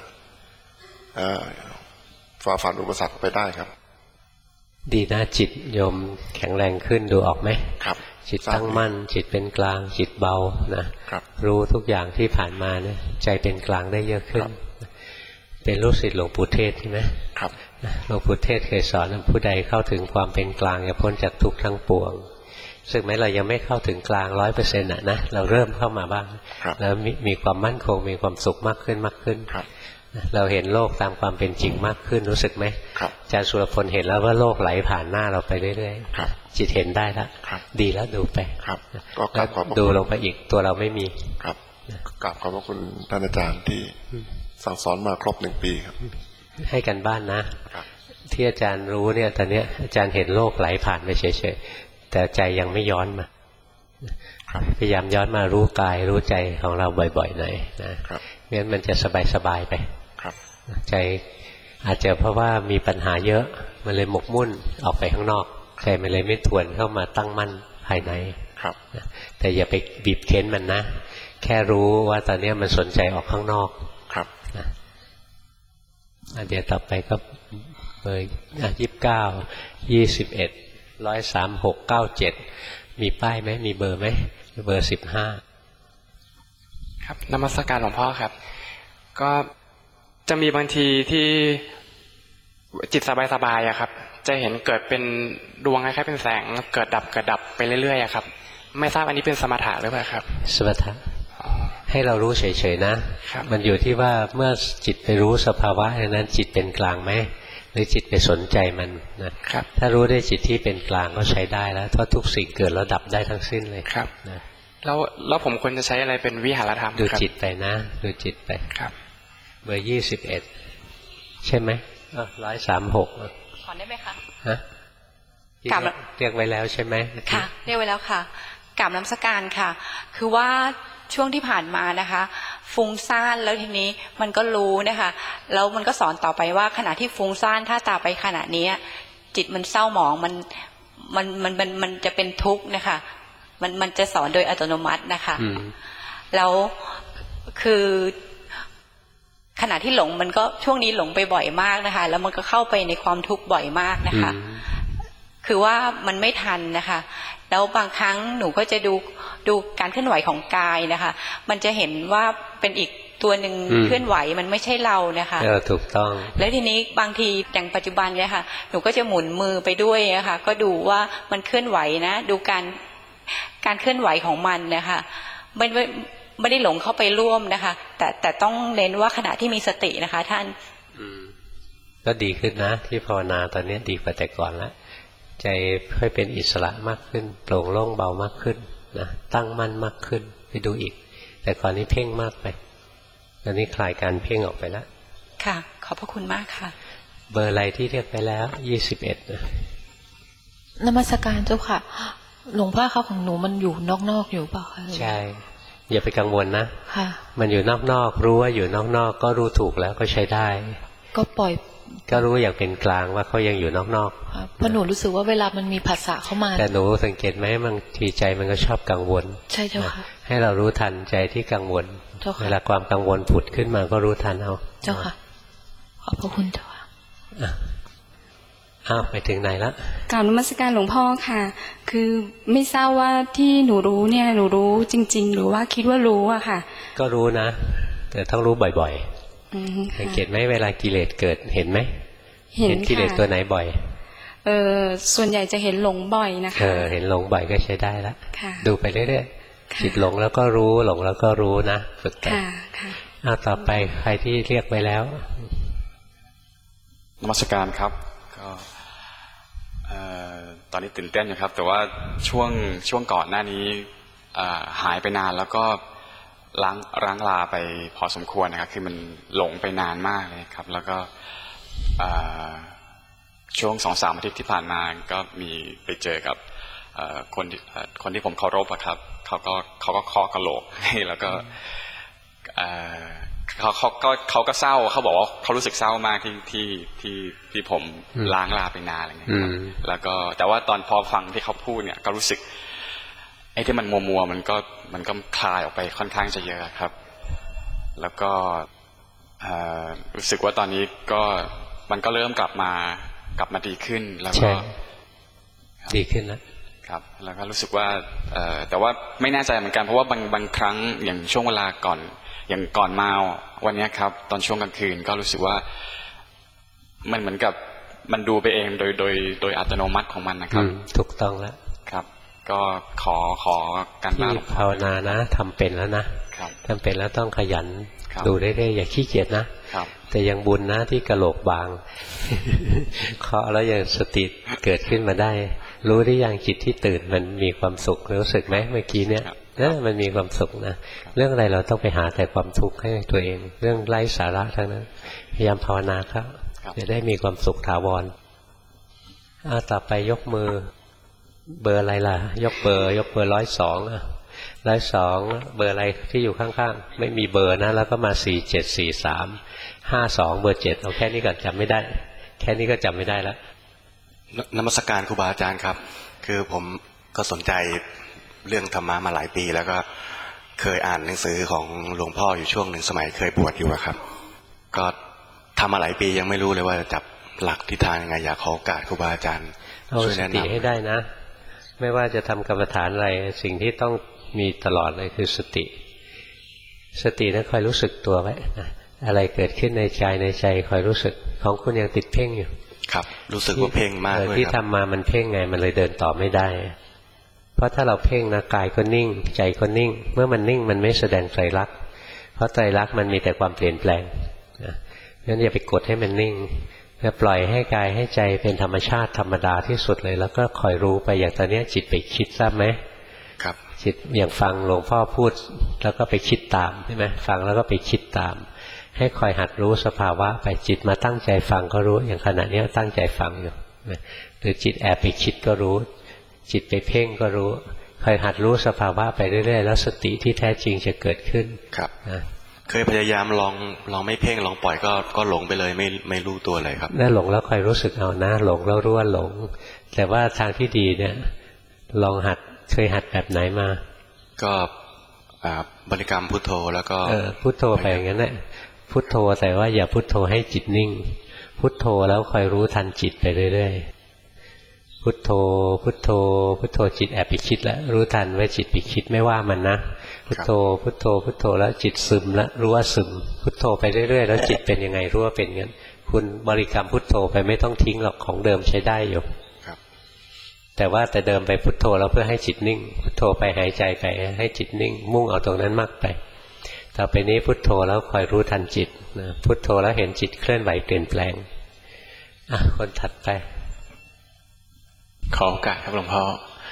ฝ่าฟันอุปสรรคไปได้ครับดีนะจิตโยมแข็งแรงขึ้นดูออกไหมครับจิตตั้งมั่นจิตเป็นกลางจิตเบานะครับรู้ทุกอย่างที่ผ่านมาเนี่ยใจเป็นกลางได้เยอะขึ้นเป็นลูกศิษย์หลวงปู่เทศใช่ไหมครับหลวงปู่เทศเคยสอนผู้ใดเข้าถึงความเป็นกลางจะพ้นจากทุกข์ทั้งปวงซึ่งแม้เรายังไม่เข้าถึงกลาง 100% นะเราเริ่มเข้ามาบ้างแล้วมีความมั่นคงมีความสุขมากขึ้นเราเห็นโลกตามความเป็นจริงมากขึ้นรู้สึกไหมอาจารย์สุรพลเห็นแล้วว่าโลกไหลผ่านหน้าเราไปเรื่อยๆจิตเห็นได้แล้วดีแล้วดูไปดูลงไปอีกตัวเราไม่มีครับกราบขอบพระคุณท่านอาจารย์ที่สั่งสอนมาครบ1 ปีครับให้กันบ้านนะที่อาจารย์รู้เนี่ยตอนนี้อาจารย์เห็นโลกไหลผ่านไปเฉยๆแต่ใจยังไม่ย้อนมาพยายามย้อนมารู้กายรู้ใจของเราบ่อยๆหน่อยนะงั้นมันจะสบายๆไปใจอาจจะเพราะว่ามีปัญหาเยอะมันเลยหมกมุ่นออกไปข้างนอกใจมันเลยไม่ทวนเข้ามาตั้งมั่นภายในแต่อย่าไปบีบเค้นมันนะแค่รู้ว่าตอนนี้มันสนใจออกข้างนอกเดี๋ยวต่อไปก็เบอร์29 21 136 97มีป้ายไหมมีเบอร์ไหมเบอร์15 ครับนมัสการหลวงพ่อครับก็จะมีบางทีที่จิตสบายๆอะครับจะเห็นเกิดเป็นดวงคล้ายๆเป็นแสงเกิดดับไปเรื่อยๆอะครับไม่ทราบอันนี้เป็นสมถะหรือเปล่าครับสมถะให้เรารู้เฉยๆนะมันอยู่ที่ว่าเมื่อจิตไปรู้สภาวะนั้นจิตเป็นกลางไหมหรือจิตไปสนใจมันนะถ้ารู้ได้จิตที่เป็นกลางก็ใช้ได้แล้วเพราะทุกสิ่งเกิดแล้วดับได้ทั้งสิ้นเลยครับนะแล้วผมควรจะใช้อะไรเป็นวิหารธรรมดูจิตไปนะดูจิตไปครับเบอร์21ใช่ไหม136 ขอได้ไหมคะฮะเรียกไว้แล้วใช่ไหมค่ะเรียกไว้แล้วค่ะกราบนมัสการค่ะคือว่าช่วงที่ผ่านมานะคะฟุ้งซ่านแล้วทีนี้มันก็รู้นะคะแล้วมันก็สอนต่อไปว่าขณะที่ฟุ้งซ่านถ้าตาไปขณะนี้จิตมันเศร้าหมองมันจะเป็นทุกข์นะคะมันจะสอนโดยอัตโนมัตินะคะแล้วคือขณะที่หลงมันก็ช่วงนี้หลงไปบ่อยมากนะคะแล้วมันก็เข้าไปในความทุกข์บ่อยมากนะคะคือว่ามันไม่ทันนะคะแล้วบางครั้งหนูก็จะดูการเคลื่อนไหวของกายนะคะมันจะเห็นว่าเป็นอีกตัวหนึ่งเคลื่อนไหวมันไม่ใช่เรานะคะถูกต้องแล้วทีนี้บางทีอย่างปัจจุบันเนี่ยค่ะหนูก็จะหมุนมือไปด้วยนะคะก็ดูว่ามันเคลื่อนไหวนะดูการเคลื่อนไหวของมันนะคะไม่ได้หลงเข้าไปร่วมนะคะแต่ต้องเน้นว่าขณะที่มีสตินะคะท่านก็ดีขึ้นนะที่ภาวนาตอนนี้ดีกว่าแต่ก่อนแล้วใจค่อยเป็นอิสระมากขึ้นโปร่งโล่งเบามากขึ้นนะตั้งมั่นมากขึ้นไปดูอีกแต่ก่อนนี้เพ่งมากไปตอนนี้คลายการเพ่งออกไปแล้วค่ะขอบพระคุณมากค่ะเบอร์อะไรที่เรียกไปแล้ว21นะนมัสการเจ้าค่ะหลวงพ่อเขาของหนูมันอยู่นอกๆอยู่เปล่าคะใช่อย่าไปกังวลนะค่ะมันอยู่นอกๆรู้ว่าอยู่นอกๆก็รู้ถูกแล้วก็ใช้ได้ก็ปล่อยก็รู้อย่างเป็นกลางว่าเขายังอยู่นอกๆเพราะหนูรู้สึกว่าเวลามันมีภาษาเข้ามาแต่หนูสังเกตไหมบางทีใจมันก็ชอบกังวลใช่เจ้าค่ะให้เรารู้ทันใจที่กังวลเวลาความกังวลผุดขึ้นมาก็รู้ทันเอาเจ้าค่ะขอบพระคุณเจ้าค่ะไปถึงไหนละกราบนมัสการหลวงพ่อค่ะคือไม่ทราบว่าที่หนูรู้เนี่ยหนูรู้จริงๆหรือว่าคิดว่ารู้อะค่ะก็รู้นะแต่ต้องรู้บ่อยๆสังเกตไหมเวลากิเลสเกิดเห็นไหมเห็นกิเลสตัวไหนบ่อยส่วนใหญ่จะเห็นหลงบ่อยนะคะเห็นหลงบ่อยก็ใช้ได้ละดูไปเรื่อยๆจิตหลงแล้วก็รู้หลงแล้วก็รู้นะฝึกไปต่อไปใครที่เรียกไปแล้วนมัสการครับก็ตอนนี้ตื่นเต้นอยู่ครับแต่ว่าช่วงก่อนหน้านี้หายไปนานแล้วก็ล้างลาไปพอสมควรนะครับคือมันหลงไปนานมากเลยครับแล้วก็ช่วง 2-3 อาทิตย์ที่ผ่านมาก็มีไปเจอกับคนที่ผมเคารพอะครับเขาก็เคาะกะโหลกให้แล้วก็เขาก็เศร้าเขาบอกว่าเขารู้สึกเศร้ามากที่ผมล้างลาไปนานอะไรเงี้ยครับแล้วก็แต่ว่าตอนพอฟังที่เขาพูดเนี่ยก็รู้สึกไอ้ที่มันมัวมันก็คลายออกไปค่อนข้างจะเยอะครับแล้วก็รู้สึกว่าตอนนี้ก็มันก็เริ่มกลับมาดีขึ้นแล้วก็ดีขึ้นแล้วครับแล้วก็รู้สึกว่าแต่ว่าไม่แน่ใจเหมือนกันเพราะว่าบางครั้งอย่างช่วงเวลาก่อนอย่างก่อนมาวันนี้ครับตอนช่วงกลางคืนก็รู้สึกว่ามันเหมือนกับมันดูไปเองโดยอัตโนมัติของมันนะครับถูกต้องแล้วครับก็ขอการบ้านภาวนานะทำเป็นแล้วนะทำเป็นแล้วต้องขยันดูเรื่อยๆอย่าขี้เกียจนะแต่ยังบุญนะที่กะโหลกบางเคาะแล้วยังสติเกิดขึ้นมาได้รู้ได้อย่างจิตที่ตื่นมันมีความสุขรู้สึกไหมเมื่อกี้เนี่ยมันมีความสุขนะเรื่องอะไรเราต้องไปหาแต่ความทุกข์ให้ตัวเองเรื่องไร้สาระทั้งนั้นพยายามภาวนาครับจะได้มีความสุขถาวรต่อไปยกมือเบอร์อะไรล่ะยกเบอร์102 102เบอร์อะไรที่อยู่ข้างๆไม่มีเบอร์นะแล้วก็มา4743 52เบอร์7เอาแค่นี้ก่อนจำไม่ได้แค่นี้ก็จำไม่ได้แล้วนมัสการครูบาอาจารย์ครับคือผมก็สนใจเรื่องธรรมะมาหลายปีแล้วก็เคยอ่านหนังสือของหลวงพ่ออยู่ช่วงหนึ่งสมัยเคยบวชอยู่ครับก็ทำมาหลายปียังไม่รู้เลยว่าจะจับหลักทิศทางยังไงอยากขอโอกาสครูบาอาจารย์ช่วยแนะนำเอาสติให้ได้นะไม่ว่าจะทำกรรมฐานอะไรสิ่งที่ต้องมีตลอดเลยคือสตินั้นคอยรู้สึกตัวไว้นะอะไรเกิดขึ้นในใจคอยรู้สึกของคุณยังติดเพ่งอยู่ครับรู้สึกว่าเพ่งมากเลยที่ทำมามันเพ่งไงมันเลยเดินต่อไม่ได้เพราะถ้าเราเพ่งนะกายก็นิ่งใจก็นิ่งเมื่อมันนิ่งมันไม่แสดงไตรลักษณ์เพราะไตรลักษณ์มันมีแต่ความเปลี่ยนแปลงนะงั้นอย่าไปกดให้มันนิ่งจะปล่อยให้กายให้ใจเป็นธรรมชาติธรรมดาที่สุดเลยแล้วก็คอยรู้ไปอย่างตอนนี้จิตไปคิดทราบไหมครับจิตอย่างฟังหลวงพ่อพูดแล้วก็ไปคิดตามใช่ไหมฟังแล้วก็ไปคิดตามให้คอยหัดรู้สภาวะไปจิตมาตั้งใจฟังก็รู้อย่างขณะนี้ตั้งใจฟังอยู่หรือจิตแอบไปคิดก็รู้จิตไปเพ่งก็รู้คคอยหัดรู้สภาวะไปเรื่อยๆแล้วสติที่แท้จริงจะเกิดขึ้นครับนะเคยพยายามลองไม่เพ่งลองปล่อยก็หลงไปเลยไม่รู้ตัวเลยครับนั่นหลงแล้วคอยรู้สึกเอานะหลงแล้วรู้ว่าหลงแต่ว่าทางที่ดีเนี่ยลองหัดเคยหัดแบบไหนมาก็บริกรรมพุทโธแล้วก็พุทโธไปอย่างนั้นแหละพุทโธแต่ว่าอย่าพุทโธให้จิตนิ่งพุทโธแล้วคอยรู้ทันจิตไปเรื่อยๆพุทโธพุทโธพุทโธจิตแอบไปคิดแล้วรู้ทันว่าจิตไปคิดไม่ว่ามันนะพุทโธพุทโธพุทโธแล้วจิตซึมแล้วรู้ว่าซึมพุทโธไปเรื่อยๆแล้วจิตเป็นยังไงรู้ว่าเป็นงั้นคุณบริกรรมพุทโธไปไม่ต้องทิ้งหรอกของเดิมใช้ได้อยู่แต่ว่าแต่เดิมไปพุทโธแล้วเพื่อให้จิตนิ่งพุทโธไปหายใจไปให้จิตนิ่งมุ่งเอาตรงนั้นมากไปต่อไปนี้พุทโธแล้วคอยรู้ทันจิตนะพุทโธแล้วเห็นจิตเคลื่อนไหวเปลี่ยนแปลงคนถัดไปขอโอกาสครับหลวงพ่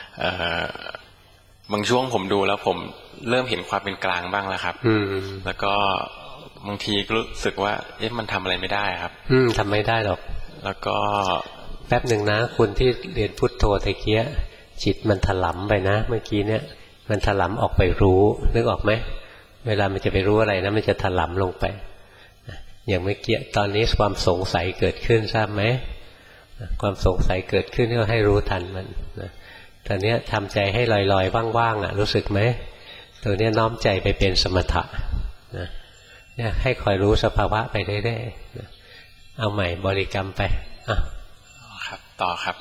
อบางช่วงผมดูแล้วผมเริ่มเห็นความเป็นกลางบ้างแล้วครับแล้วก็บางทีรู้สึกว่ามันทำอะไรไม่ได้ครับทำไม่ได้หรอกแล้วก็แป๊บหนึ่งนะคุณที่เรียนพุทโธตะเกียจิตมันถลำไปนะเมื่อกี้เนี่ยมันถลำออกไปรู้นึกออกไหมเวลามันจะไปรู้อะไรนะมันจะถลำลงไปอย่างเมื่อกี้ตอนนี้ความสงสัยเกิดขึ้นทราบไหมความสงสัยเกิดขึ้นก็ให้รู้ทันมันนะตอนนี้ทำใจให้ลอยๆว่างๆรู้สึกไหมตัวนี้น้อมใจไปเป็นสมถะนะเนี่ยให้คอยรู้สภาวะไปเรื่อยๆเอาใหม่บริกรรมไปครับต่อครับ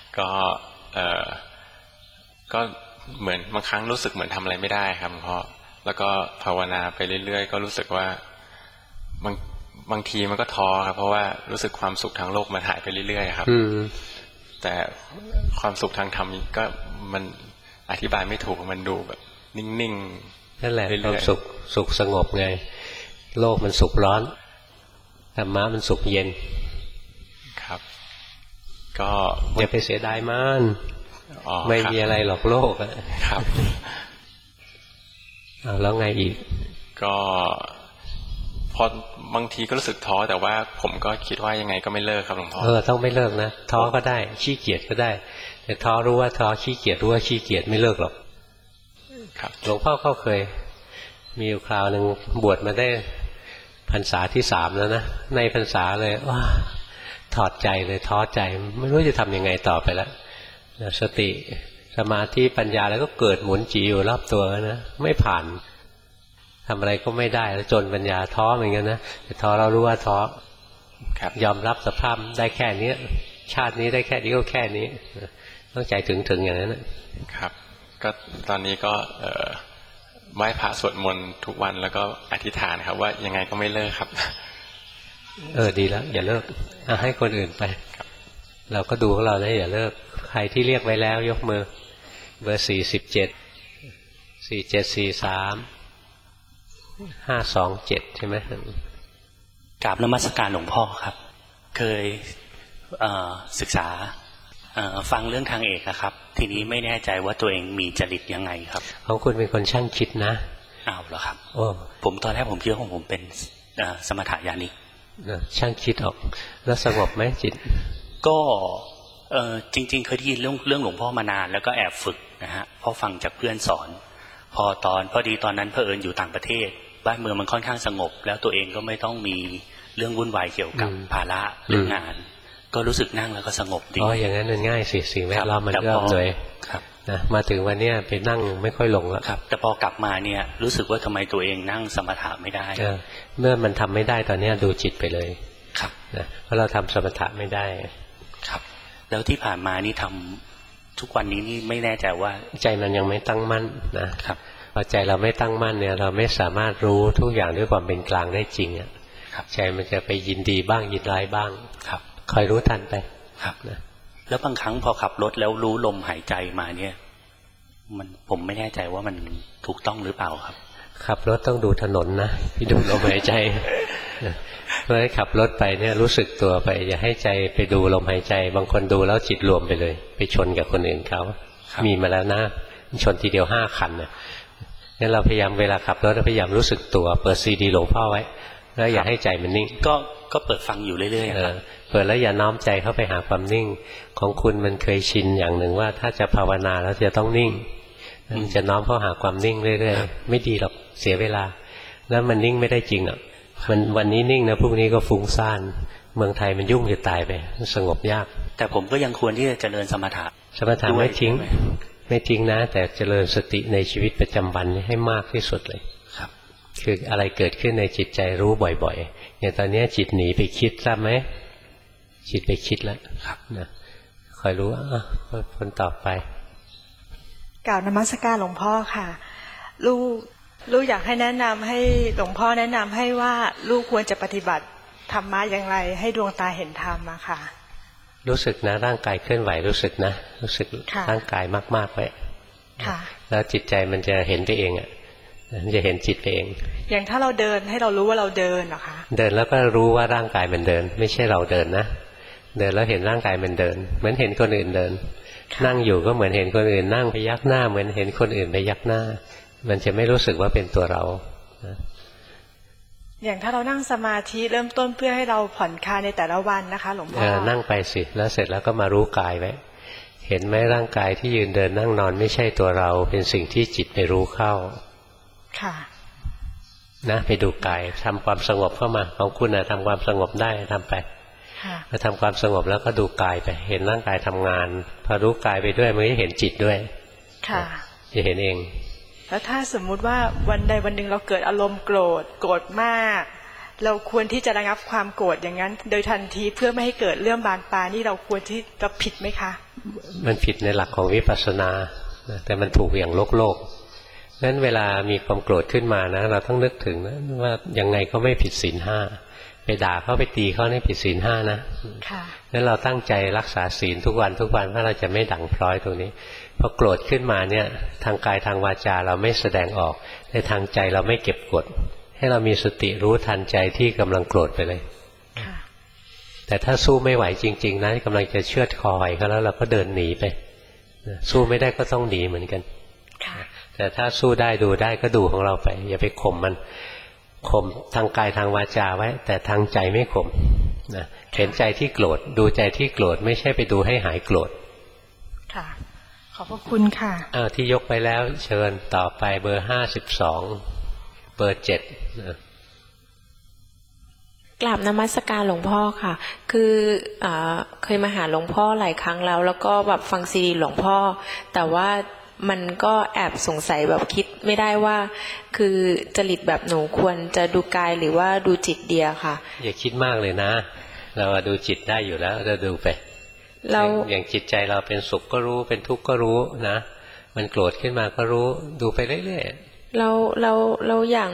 ก็เหมือนบางครั้งรู้สึกเหมือนทำอะไรไม่ได้ครับเพราะแล้วก็ภาวนาไปเรื่อยๆก็รู้สึกว่าบางทีมันก็ท้อครับเพราะว่ารู้สึกความสุขทางโลกมันหายไปเรื่อยๆครับแต่ความสุขทางธรรมก็มันอธิบายไม่ถูกมันดูแบบนิ่งๆนั่นแหละความสุขสงบไงโลกมันสุขร้อนธรรมะมันสุขเย็นครับก็อย่าไปเสียดายมันไม่มีอะไรหรอกโลกครับแล้วไงอีกก็พอบางทีก็รู้สึกท้อแต่ว่าผมก็คิดว่ายังไงก็ไม่เลิกครับหลวงพ่อต้องไม่เลิกนะท้อก็ได้ขี้เกียจก็ได้แต่ท้อรู้ว่าท้อขี้เกียจรู้ว่าขี้เกียจไม่เลิกหรอกครับหลวงพ่อก็เคยมีอยู่คราวหนึ่งบวชมาได้พรรษาที่3แล้วนะในพรรษาเลยว้าถอดใจเลยท้อใจไม่รู้จะทำยังไงต่อไปแล้วสติสมาธิปัญญาแล้วก็เกิดหมุนจีอยู่รอบตัวนะไม่ผ่านทำอะไรก็ไม่ได้แล้วจนปัญญาท้อเหมือนกันนะแต่ท้อเรารู้ว่าท้อยอมรับสภาพได้แค่นี้ชาตินี้ได้แค่นี้ก็แค่นี้ต้องใจถึงอย่างนั้นครับก็ตอนนี้ก็ไหว้พระสวดมนต์ทุกวันแล้วก็อธิษฐานครับว่ายังไงก็ไม่เลิกครับดีแล้วอย่าเลิกให้คนอื่นไปเราก็ดูของเรานะอย่าเลิกใครที่เรียกไว้แล้วยกมือเบอร์474743 527ใช่ไหมกราบนมัสการหลวงพ่อครับเคยศึกษาฟังเรื่องทางเอกครับทีนี้ไม่แน่ใจว่าตัวเองมีจริตยังไงครับของคุณเป็นคนช่างคิดนะอ้าวเหรอครับผมตอนแรกผมคิดว่าผมเป็นสมถะญาณิกช่างคิดออกแล้วสงบไหมจิตก็จริงๆเคยได้ยินเรื่องหลวงพ่อมานานแล้วก็แอบฝึกนะฮะเพราะฟังจากเพื่อนสอนพอดีตอนนั้นเผอิญอยู่ต่างประเทศบ้านเมืองมันค่อนข้างสงบแล้วตัวเองก็ไม่ต้องมีเรื่องวุ่นวายเกี่ยวกับภาระเรื่องงานก็รู้สึกนั่งแล้วก็สงบดีอย่างนั้นมันง่ายสิสิ่งแวดล้อมมันเอื้อมเลยนะมาถึงวันนี้ไปนั่งไม่ค่อยลงแล้วครับแต่พอกลับมาเนี่ยรู้สึกว่าทำไมตัวเองนั่งสมถะไม่ได้เมื่อมันทำไม่ได้ตอนนี้ดูจิตไปเลยครับนะเพราะเราทำสมถะไม่ได้ครับแล้วที่ผ่านมานี่ทำทุกวันนี้นี่ไม่แน่ใจว่าใจมันยังไม่ตั้งมั่นนะครับพอใจเราไม่ตั้งมั่นเนี่ยเราไม่สามารถรู้ทุกอย่างด้วยความเป็นกลางได้จริงใจมันจะไปยินดีบ้างยินร้ายบ้างครับคอยรู้ทันไปครับนะแล้วบางครั้งพอขับรถแล้วรู้ลมหายใจมาเนี่ยผมไม่แน่ใจว่ามันถูกต้องหรือเปล่าครับขับรถต้องดูถนนนะพี่ดูลมหายใจเมื่อขับรถไปเนี่ยรู้สึกตัวไปอย่าให้ใจไปดูลมหายใจบางคนดูแล้วจิตรวมไปเลยไปชนกับคนอื่นเขามีมาแล้วนะชนทีเดียว5 คันนะงั้นเราพยายามเวลาขับรถพยายามรู้สึกตัวเปิดซีดีหลวงพ่อไว้แล้วอย่าให้ใจมันนิ่งก็เปิดฟังอยู่เรื่อยๆเปิดแล้วอย่าน้อมใจเข้าไปหาความนิ่งของคุณมันเคยชินอย่างหนึ่งว่าถ้าจะภาวนาแล้วจะต้องนิ่งมันจะน้อมเข้าหาความนิ่งเรื่อยๆไม่ดีหรอกเสียเวลาแล้วมันนิ่งไม่ได้จริงอ่ะมันวันนี้นิ่งนะพรุ่งนี้ก็ฟุ้งซ่านเมืองไทยมันยุ่งจะตายไปสงบยากแต่ผมก็ยังควรที่จะเจริญสมถะไม่ทิ้งนะแต่เจริญสติในชีวิตประจำวันให้มากที่สุดเลยครับคืออะไรเกิดขึ้นในจิตใจรู้บ่อยๆอย่างตอนนี้จิตหนีไปคิดทราบไหมจิตไปคิดแล้วนะคอยรู้คนต่อไปกล่าวนมัสการหลวงพ่อค่ะลูกอยากให้แนะนำให้หลวงพ่อแนะนำให้ว่าลูกควรจะปฏิบัติธรรมะอย่างไรให้ดวงตาเห็นธรรมอะค่ะรู้สึกนะร่างกายเคลื่อนไหวรู้สึกนะรู้สึกร่างกายมากๆไว้แล้วจิตใจมันจะเห็นไปเองอ่ะมันจะเห็นจิตไปเองอย่างถ้าเราเดินให้เรารู้ว่าเราเดินเหรอคะเดินแล้วก็รู้ว่าร่างกายมันเดินไม่ใช่เราเดินนะเดินแล้วเห็นร่างกายมันเดินเหมือนเห็นคนอื่นเดินนั่งอยู่ก็เหมือนเห็นคนอื่นนั่งไปยักหน้าเหมือนเห็นคนอื่นไปยักหน้ามันจะไม่รู้สึกว่าเป็นตัวเราอย่างถ้าเรานั่งสมาธิเริ่มต้นเพื่อให้เราผ่อนคลายในแต่ละวันนะคะหลวงพ่อนั่งไปสิแล้วเสร็จแล้วก็มารู้กายไว้เห็นไหมร่างกายที่ยืนเดินนั่งนอนไม่ใช่ตัวเราเป็นสิ่งที่จิตไปรู้เข้าค่ะนะไปดูกายทำความสงบเข้ามาของคุณทำความสงบได้ทำไปพอทำความสงบแล้วก็ดูกายไปเห็นร่างกายทำงานพอรู้กายไปด้วยมันก็เห็นจิตด้วยค่ะจะเห็นเองแล้วถ้าสมมุติว่าวันใดวันหนึ่งเราเกิดอารมณ์โกรธมากเราควรที่จะระงับความโกรธอย่างนั้นโดยทันทีเพื่อไม่ให้เกิดเรื่องบานปลายนี่เราควรที่จะผิดไหมคะมันผิดในหลักของวิปัสสนาแต่มันถูกอย่างโลกนั้นเวลามีความโกรธขึ้นมานะเราต้องนึกถึงนะว่ายังไงก็ไม่ผิดศีลห้าไปด่าเขาไปตีเขาไม่ผิดศีลห้านะนั้นเราตั้งใจรักษาศีลทุกวันว่าเราจะไม่ดั่งพร้อยตรงนี้พอโกรธขึ้นมาเนี่ยทางกายทางวาจาเราไม่แสดงออกในทางใจเราไม่เก็บกดให้เรามีสติรู้ทันใจที่กำลังโกรธไปเลยแต่ถ้าสู้ไม่ไหวจริงๆนะกำลังจะเชือดคอไหวเขาแล้วเราก็เดินหนีไปสู้ไม่ได้ก็ต้องหนีเหมือนกันแต่ถ้าสู้ได้ดูได้ก็ดูของเราไปอย่าไปข่มมันข่มทางกายทางวาจาไว้แต่ทางใจไม่ข่มนะเห็นใจที่โกรธดูใจที่โกรธไม่ใช่ไปดูให้หายโกรธค่ะขอบพระคุณค่ะที่ยกไปแล้วเชิญต่อไปเบอร์52เบอร์7 กราบนมัสการหลวงพ่อค่ะคือเคยมาหาหลวงพ่อหลายครั้งแล้วก็แบบฟังซีดีหลวงพ่อแต่ว่ามันก็แอบสงสัยแบบคิดไม่ได้ว่าคือจริตแบบหนูควรจะดูกายหรือว่าดูจิตเดียค่ะอย่าคิดมากเลยนะเราดูจิตได้อยู่แล้วเราดูไปอย่างจิตใจเราเป็นสุขก็รู้เป็นทุกข์ก็รู้นะมันโกรธขึ้นมาก็รู้ดูไปเรื่อยๆเราอย่าง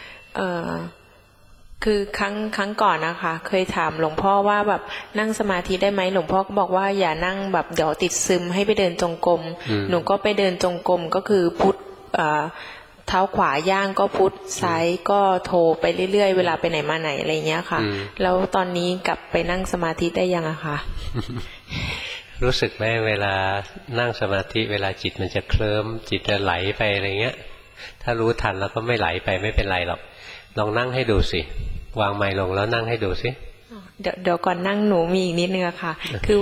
คือครั้งก่อนนะคะเคยถามหลวงพ่อว่าแบบนั่งสมาธิได้ไหมหลวงพ่อก็บอกว่าอย่านั่งแบบเดี๋ยวติดซึมให้ไปเดินจงกรมหนูก็ไปเดินจงกรมก็คือพุทเท้าขวาย่างก็พุทซ้ายก็โทไปเรื่อยๆเวลาไปไหนมาไหนอะไรเงี้ยค่ะแล้วตอนนี้กลับไปนั่งสมาธิได้ยังอะคะรู้สึกไหมเวลานั่งสมาธิเวลาจิตมันจะเคลิ้มจิตจะไหลไปอะไรเงี้ยถ้ารู้ทันแล้วก็ไม่ไหลไปไม่เป็นไรหรอกลองนั่งให้ดูสิวางไมค์ลงแล้วนั่งให้ดูสิเดี๋ยวก่อนนั่งหนูมีอีกนิดนึงค่ะ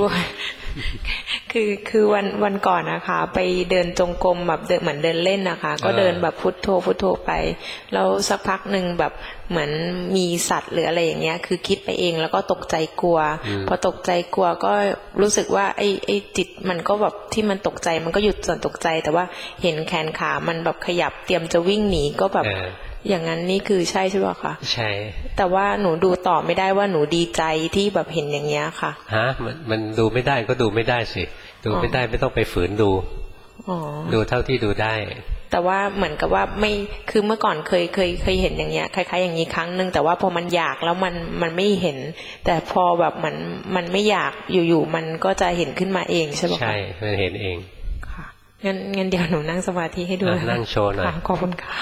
คือวันก่อนนะคะไปเดินจงกรมแบบเหมือนเดินเล่นนะคะก็เดินแบบพุทโธไปแล้วสักพักหนึ่งแบบเหมือนมีสัตว์หรืออะไรอย่างเงี้ยคือคิดไปเองแล้วก็ตกใจกลัวพอตกใจกลัวก็รู้สึกว่าไอ้จิตมันก็แบบที่มันตกใจมันก็หยุดส่วนตกใจแต่ว่าเห็นแขนขามันแบบขยับเตรียมจะวิ่งหนีก็แบบอย่างนั้นนี่คือใช่ใช่ป่ะคะใช่แต่ว่าหนูดูต่อไม่ได้ว่าหนูดีใจที่แบบเห็นอย่างเงี้ยค่ะมันดูไม่ได้ก็ดูไม่ได้สิดูไม่ได้ไม่ต้องไปฝืนดูดูเท่าที่ดูได้แต่ว่าเหมือนกับว่าไม่คือเมื่อก่อนเคยเห็นอย่างเงี้ยคล้ายๆอย่างนี้ครั้งนึงแต่ว่าพอมันอยากแล้วมันไม่เห็นแต่พอแบบมันไม่อยากอยู่ๆมันก็จะเห็นขึ้นมาเองใช่ป่ะใช่มันเห็นเองค่ะงั้นเดี๋ยวหนูนั่งสมาธิให้ดูนั่งโชว์หน่อยขอบคุณค่ะ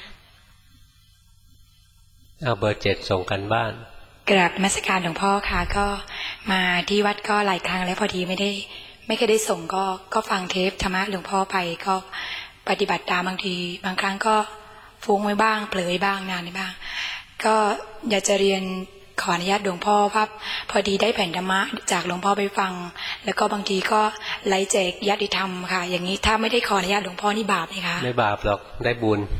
เอาเบอร์7ส่งกันบ้านกราบนมัสการหลวงพ่อค่ะก็มาที่วัดก็หลายครั้งแล้วพอดีไม่เคยได้ส่งก็ฟังเทปธรรมะหลวงพ่อไปก็ปฏิบัติตามบางทีบางครั้งก็ฟุ้งไว้บ้างเผลอไว้บ้างนานไว้บ้างก็อยากจะเรียนขออนุญาตหลวงพ่อว่าพอดีได้แผ่นธรรมะจากหลวงพ่อไปฟังแล้วก็บางทีก็ไลฟ์แจกญาติธรรมค่ะอย่างนี้ถ้าไม่ได้ขออนุญาตหลวงพ่อนี่บาปไหมคะไม่บาปหรอกได้บุญ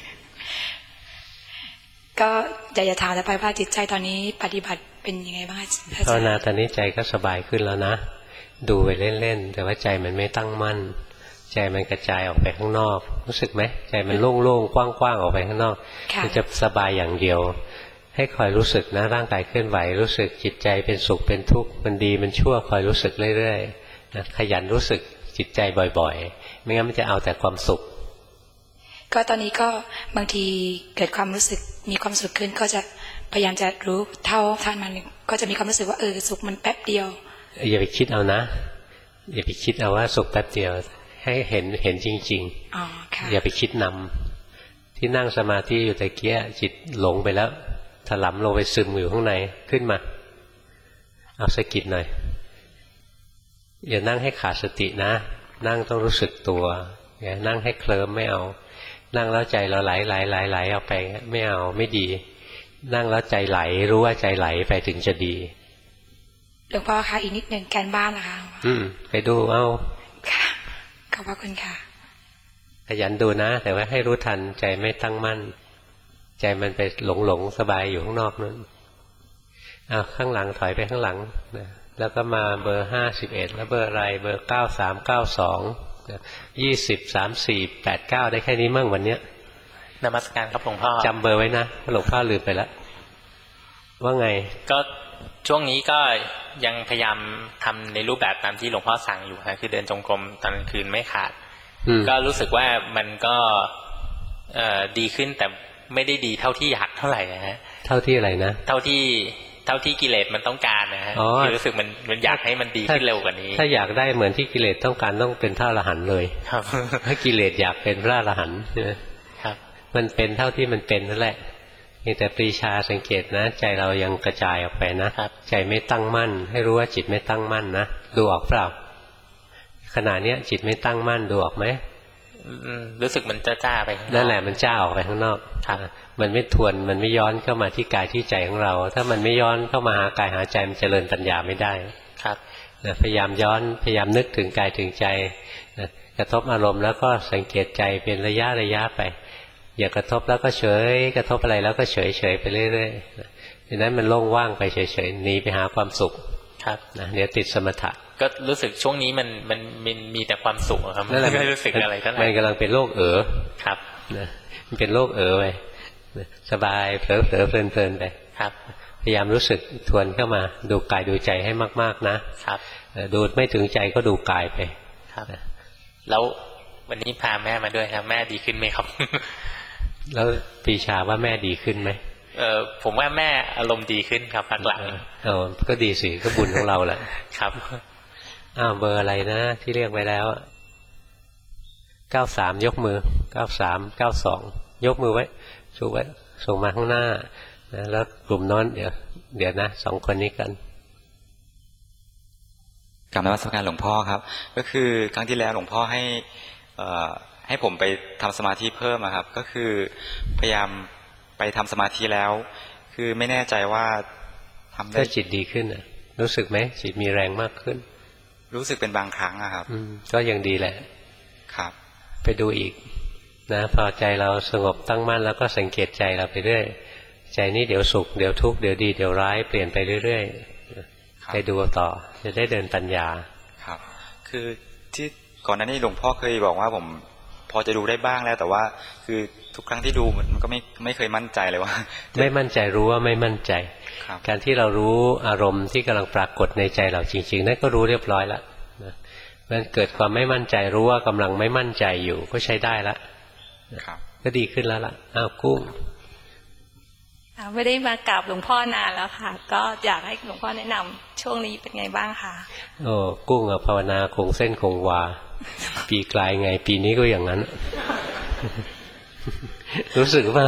ก็จะถามต่อไปว่าจิตใจตอนนี้ปฏิบัติเป็นยังไงบ้างคะภาวนาตอนนี้ใจก็สบายขึ้นแล้วนะดูไปเล่นๆแต่ว่าใจมันไม่ตั้งมั่นใจมันกระจายออกไปข้างนอกรู้สึกไหมใจมันโล่งๆกว้างๆออกไปข้างนอกมันจะสบายอย่างเดียวให้คอยรู้สึกนะร่างกายเคลื่อนไหวรู้สึกจิตใจเป็นสุขเป็นทุกข์มันดีมันชั่วคอยรู้สึกเรื่อยๆนะขยันรู้สึกจิตใจบ่อยๆไม่งั้นมันจะเอาแต่ความสุขก็ตอนนี้ก็บางทีเกิดความรู้สึกมีความสุขขึ้นก็จะพยายามจะรู้เท่าทันมันก็จะมีความรู้สึกว่าสุขมันแป๊บเดียวอย่าไปคิดเอานะอย่าไปคิดเอาว่าสุขแป๊บเดียวให้เห็นจริงๆอย่าไปคิดนำที่นั่งสมาธิอยู่แต่เกี้ยจิตหลงไปแล้วถลำลงไปซึมอยู่ข้างในขึ้นมาเอาสะกิดหน่อยอย่านั่งให้ขาดสตินะนั่งต้องรู้สึกตัวอย่านั่งให้เคลิ้มไม่เอานั่งแล้วใจเราไหลออกไปไม่เอาไม่ดีนั่งแล้วใจไหลรู้ว่าใจไหลไปถึงจะดีหลวงพ่อคะอีกนิดหนึ่งการบ้านนะคะไปดูเอาค่ะขอบพระคุณค่ะขยันดูนะแต่ว่าให้รู้ทันใจไม่ตั้งมั่นใจมันไปหลงสบายอยู่ข้างนอกนั้นข้างหลังถอยไปข้างหลังนะแล้วก็มาเบอร์51แล้วเบอร์อะไรเบอร์9392 20 34 89ได้แค่นี้มั่งวันเนี้ยนมัสการครับหลวงพ่อจำเบอร์ไว้นะหลวงพ่อลืมไปแล้วว่าไงก็ช่วงนี้ก็ยังพยายามทำในรูปแบบตามที่หลวงพ่อสั่งอยู่นะคือเดินจงกรมตอนกลางคืนไม่ขาดก็รู้สึกว่ามันก็ดีขึ้นแต่ไม่ได้ดีเท่าที่อยากเท่าไหร่นะฮะเท่าที่อะไรนะเท่าที่กิเลสมันต้องการนะฮะคือรู้สึกมันอยากให้มันดีขึ้นเร็วกว่านี้ถ้าอยากได้เหมือนที่กิเลสต้องการต้องเป็นพระอรหันต์เลยครับถ้ากิเลสอยากเป็นพระอรหันต์ใช่ไหมครับมันเป็นเท่าที่มันเป็นนั่นแหละแต่ปรีชาสังเกตนะใจเรายังกระจายออกไปนะใจไม่ตั้งมั่นให้รู้ว่าจิตไม่ตั้งมั่นนะดูออกเปล่าขณะเนี้ยจิตไม่ตั้งมั่นดูออกไหมรู้สึกมันจ้าไปนั่นแหละมันจ้าออกไปข้างนอกมันไม่ทวนมันไม่ย้อนเข้ามาที่กายที่ใจของเราถ้ามันไม่ย้อนเข้ามาหากายหาใจมันเจริญปัญญาไม่ได้ครับพยายามย้อนพยายามนึกถึงกายถึงใจกระทบอารมณ์แล้วก็สังเกตใจเป็นระยะไปอย่ากระทบแล้วก็เฉยกระทบอะไรแล้วก็เฉยไปเรื่อยๆดังนั้นมันโล่งว่างไปเฉยๆหนีไปหาความสุขครับเดี๋ยวติดสมถะก็รู้สึกช่วงนี้มันมีแต่ความสุขครับไม่รู้สึกอะไรเท่าไหร่มันกำลังเป็นโรคครับมันเป็นโรคไปสบายเผลอเพลินไปครับพยายามรู้สึกทวนเข้ามาดูกายดูใจให้มากๆนะครับดูไม่ถึงใจก็ดูกายไปครับแล้ววันนี้พาแม่มาด้วยครับแม่ดีขึ้นไหมครับแล้วปรีชาว่าแม่ดีขึ้นไหมผมว่าแม่อารมณ์ดีขึ้นครับพักหลังก็ดีสิก็บุญของเราแหละครับเบอร์อะไรนะที่เรียกไว้แล้ว93ยกมือ93 92ยกมือไว้ชูไว้ส่งมาข้างหน้านะแล้วกลุ่มน้นเดี๋ยวนะ2คนนี้กันกราบนมัสการหลวงพ่อครับก็คือครั้งที่แล้วหลวงพ่อให้ผมไปทำสมาธิเพิ่มครับก็คือพยายามไปทำสมาธิแล้วคือไม่แน่ใจว่าทำได้ก็จิตดีขึ้นรู้สึกไหมจิตมีแรงมากขึ้นรู้สึกเป็นบางครั้งครับก็ยังดีแหละครับไปดูอีกนะพอใจเราสงบตั้งมั่นแล้วก็สังเกตใจเราไปเรื่อยใจนี้เดี๋ยวสุขเดี๋ยวทุกข์เดี๋ยวดีเดี๋ยวร้ายเปลี่ยนไปเรื่อยๆไปดูต่อจะได้เดินปัญญาครับคือที่ก่อนหน้านี้หลวงพ่อเคยบอกว่าผมพอจะดูได้บ้างแล้วแต่ว่าคือทุกครั้งที่ดูมันก็ไม่เคยมั่นใจเลยว่าไม่มั่นใจรู้ว่าไม่มั่นใจการที่เรารู้อารมณ์ที่กำลังปรากฏในใจเราจริงๆนั่นก็รู้เรียบร้อยแล้วมันเกิดความไม่มั่นใจรู้ว่ากำลังไม่มั่นใจอยู่ก็ใช้ได้ละก็ดีขึ้นแล้วล่ะกุ้งไม่ได้มากราบหลวงพ่อนานแล้วค่ะก็อยากให้หลวงพ่อแนะนำช่วงนี้เป็นไงบ้างคะกุ้งภาวนาคงเส้นคงวาปีกลายไงปีนี้ก็อย่างนั้นรู้สึกว่า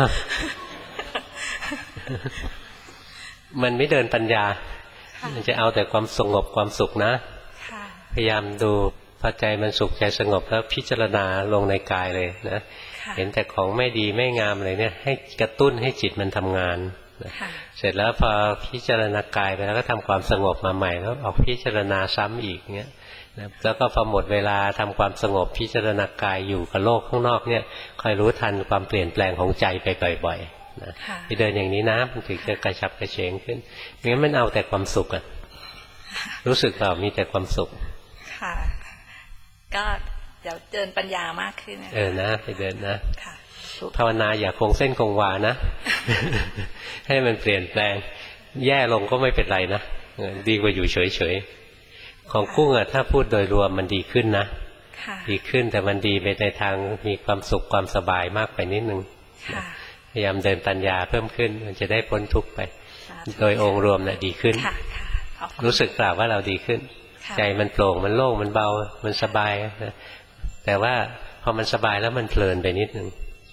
มันไม่เดินปัญญามันจะเอาแต่ความสงบความสุขนะพยายามดูพอใจมันสุขใจสงบแล้วพิจารณาลงในกายเลยนะเห็นแต่ของไม่ดีไม่งามอะไรเนี่ยให้กระตุ้นให้จิตมันทำงานเสร็จแล้วพอพิจารณากายไปแล้วก็ทำความสงบมาใหม่แล้วออกพิจารณาซ้ำอีกเงี้ยแล้วก็พอหมดเวลาทำความสงบพิจารณากายอยู่กับโลกข้างนอกเนี่ยคอยรู้ทันความเปลี่ยนแปลงของใจไปบ่อยๆนะที่เดินอย่างนี้นะมันถึงจะกระฉับกระเฉงขึ้นไม่งั้นมันเอาแต่ความสุขอะรู้สึกเปล่ามีแต่ความสุขค่ะก็เดี๋ยวเดินปัญญามากขึ้นนะไปเดินนะภาวนาอย่าคงเส้นคงวานะ ให้มันเปลี่ยนแปลงแย่ลงก็ไม่เป็นไรนะดีกว่าอยู่เฉยๆของกุ้งอะถ้าพูดโดยรวมมันดีขึ้นนะดีขึ้นแต่มันดีไปในทางมีความสุขความสบายมากไปนิดนึงพยายามเดินปัญญาเพิ่มขึ้นมันจะได้พ้นทุกข์ไปโดยองค์รวมน่ะดีขึ้นรู้สึกเปล่าว่าเราดีขึ้นใจมันโปร่งมันโล่งมันเบามันสบายนะแต่ว่าพอมันสบายแล้วมันเพลินไปนิดนึง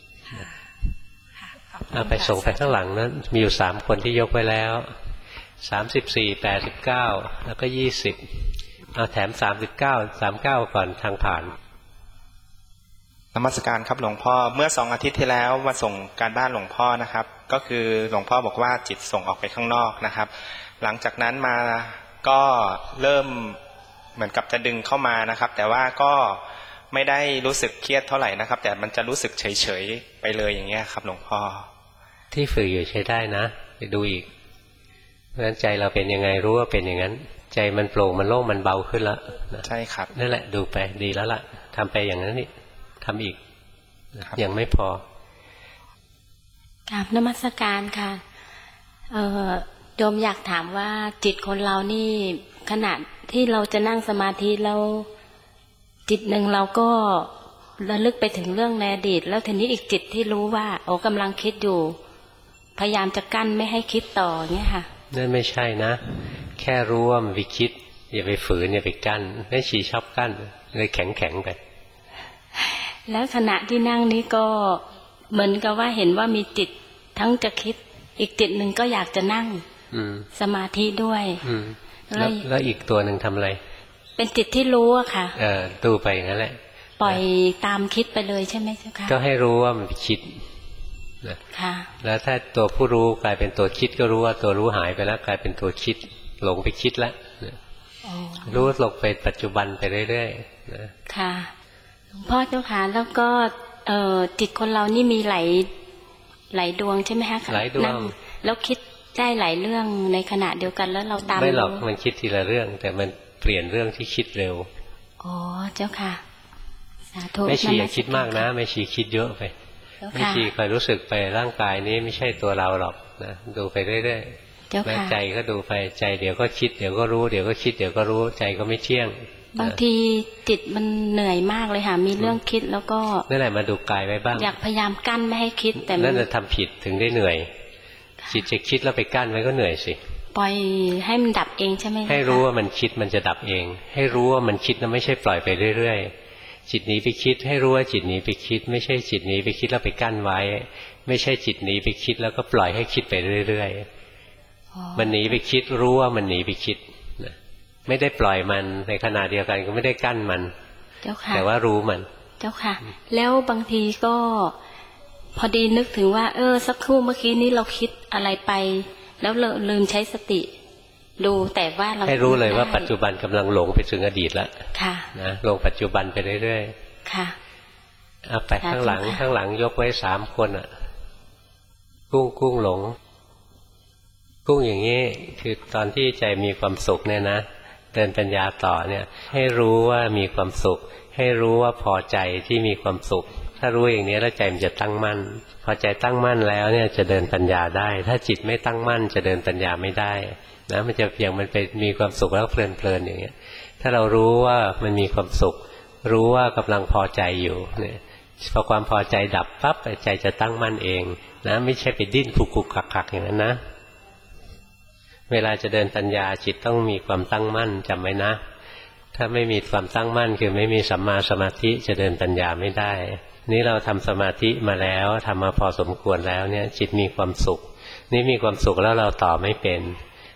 เอาไปส่งไปข้างหลังนั้นมีอยู่3 คนที่ยกไว้แล้ว34 89แล้วก็20เอาแถม39ก่อนทางผ่านนมัสการครับหลวงพ่อเมื่อ2 อาทิตย์ที่แล้วมาส่งการบ้านหลวงพ่อนะครับก็คือหลวงพ่อบอกว่าจิตส่งออกไปข้างนอกนะครับหลังจากนั้นมาก็เริ่มเหมือนกับจะดึงเข้ามานะครับแต่ว่าก็ไม่ได้รู้สึกเครียดเท่าไหร่นะครับแต่มันจะรู้สึกเฉยๆไปเลยอย่างเงี้ยครับหลวงพ่อที่ฝึกอยู่ใช้ได้นะไปดูอีกเพราะฉะนั้นใจเราเป็นยังไงรู้ว่าเป็นอย่างนั้นใจมันโปร่งมันโล่งมันเบาขึ้นแล้วใช่ครับนั่นแหละดูไปดีแล้วล่ะทำไปอย่างนั้นนี่ทำอีกยังไม่พอกราบนมัสการค่ะโยมอยากถามว่าจิตคนเรานี่ขณะที่เราจะนั่งสมาธิแล้วจิตหนึ่งเราก็ระลึกไปถึงเรื่องในอดีตแล้วทีนี้อีกจิตที่รู้ว่าโอ้กำลังคิดอยู่พยายามจะกั้นไม่ให้คิดต่อเงี้ยค่ะนั่นไม่ใช่นะแค่รู้ว่ามันไปคิดอย่าไปฝืนอย่าไปกั้นไม่ชีชอบกั้นเลยแข็งไปแล้วขณะที่นั่งนี้ก็เหมือนกับว่าเห็นว่ามีจิตทั้งจะคิดอีกจิตหนึ่งก็อยากจะนั่งสมาธิด้วยแล้วอีกตัวหนึ่งทำอะไรเป็นจิตที่รู้อะค่ะดูไปอย่างนั้นแหละปล่อยตามคิดไปเลยใช่ไหมเจ้าค่ะก็ให้รู้ว่ามันไปคิดนะค่ะแล้วถ้าตัวผู้รู้กลายเป็นตัวคิดก็รู้ว่าตัวรู้หายไปแล้วกลายเป็นตัวคิดหลงไปคิดแล้วรู้ลงไปปัจจุบันไปเรื่อยๆนะค่ะหลวงพ่อเจ้าค่ะแล้วก็จิตคนเรานี่มีหลายดวงใช่ไหมคะหลายดวงแล้วคิดได้หลายเรื่องในขณะเดียวกันแล้วเราตามไม่หรอกมันคิดทีละเรื่องแต่มันเปลี่ยนเรื่องที่คิดเร็วอ๋อเจ้าค่ะสาธุไม่ชีอย่าคิดมากนะไม่ชีคิดเยอะไปไม่ชีคอยรู้สึกไปร่างกายนี้ไม่ใช่ตัวเราหรอกนะดูไปเรื่อยๆแล้วใจก็ดูไปใจเดี๋ยวก็คิดเดี๋ยวก็รู้เดี๋ยวก็คิดเดี๋ยวก็รู้ใจก็ไม่เที่ยงบางทีจิตมันเหนื่อยมากเลยค่ะมีเรื่องคิดแล้วก็นั่นแหละมาดูกายไว้บ้างอยากพยายามกั้นไม่ให้คิดแต่นั่นจะทำผิดถึงได้เหนื่อยจิตจะคิดแล้วไปกั้นไว้ก็เหนื่อยสิปล่อยให้มันดับเองใช่ไหมให้รู้ว่ามันคิดมันจะดับเองให้รู้ว่ามันคิดนะไม่ใช่ปล่อยไปเรื่อยๆจิตหนีไปคิดให้รู้ว่าจิตหนีไปคิดไม่ใช่จิตหนีไปคิดแล้วไปกั้นไว้ไม่ใช่จิตหนีไปคิดแล้วก็ปล่อยให้คิดไปเรื่อยๆมันหนีไปคิดรู้ว่ามันหนีไปคิดไม่ได้ปล่อยมันในขณะเดียวกันก็ไม่ได้กั้นมันเจ้าค่ะแต่ว่ารู้มันเจ้าค่ะแล้วบางทีก็พอดีนึกถึงว่าสักครู่เมื่อกี้นี้เราคิดอะไรไปแล้วลืมใช้สติดูแต่ว่าเราให้รู้เลยว่าปัจจุบันกำลังหลงไปถึงอดีตแล้วค่ะนะลงปัจจุบันไปเรื่อยๆค่ะเอาไปข้างหลังยกไว้3 คนอ่ะกุ้งหลงกุ้งอย่างนี้คือตอนที่ใจมีความสุขเนี่ยนะเดินปัญญาต่อเนี่ยให้รู้ว่ามีความสุขให้รู้ว่าพอใจที่มีความสุขถ้ารู้อย่างนี้แล้วใจมันจะตั้งมั่นพอใจตั้งมั่นแล้วเนี่ยจะเดินปัญญาได้ถ้าจิตไม่ตั้งมั่นจะเดินปัญญาไม่ได้นะมันจะอย่างมันไปมีความสุขแล้วเพลินอย่างเงี้ยถ้าเรารู้ว่ามันมีความสุขรู้ว่ากำลังพอใจอยู่เนี่ยพอความพอใจดับปั๊บใจจะตั้งมั่นเองนะไม่ใช่ไปดิ้นคุกๆคักๆอย่างนั้นนะเวลาจะเดินปัญญาจิตต้องมีความตั้งมั่นจำไว้นะถ้าไม่มีความตั้งมั่นคือไม่มีสัมมาสมาธิจะเดินปัญญาไม่ได้นี่เราทำสมาธิมาแล้วทำมาพอสมควรแล้วเนี่ยจิตมีความสุขนี่มีความสุขแล้วเราต่อไม่เป็น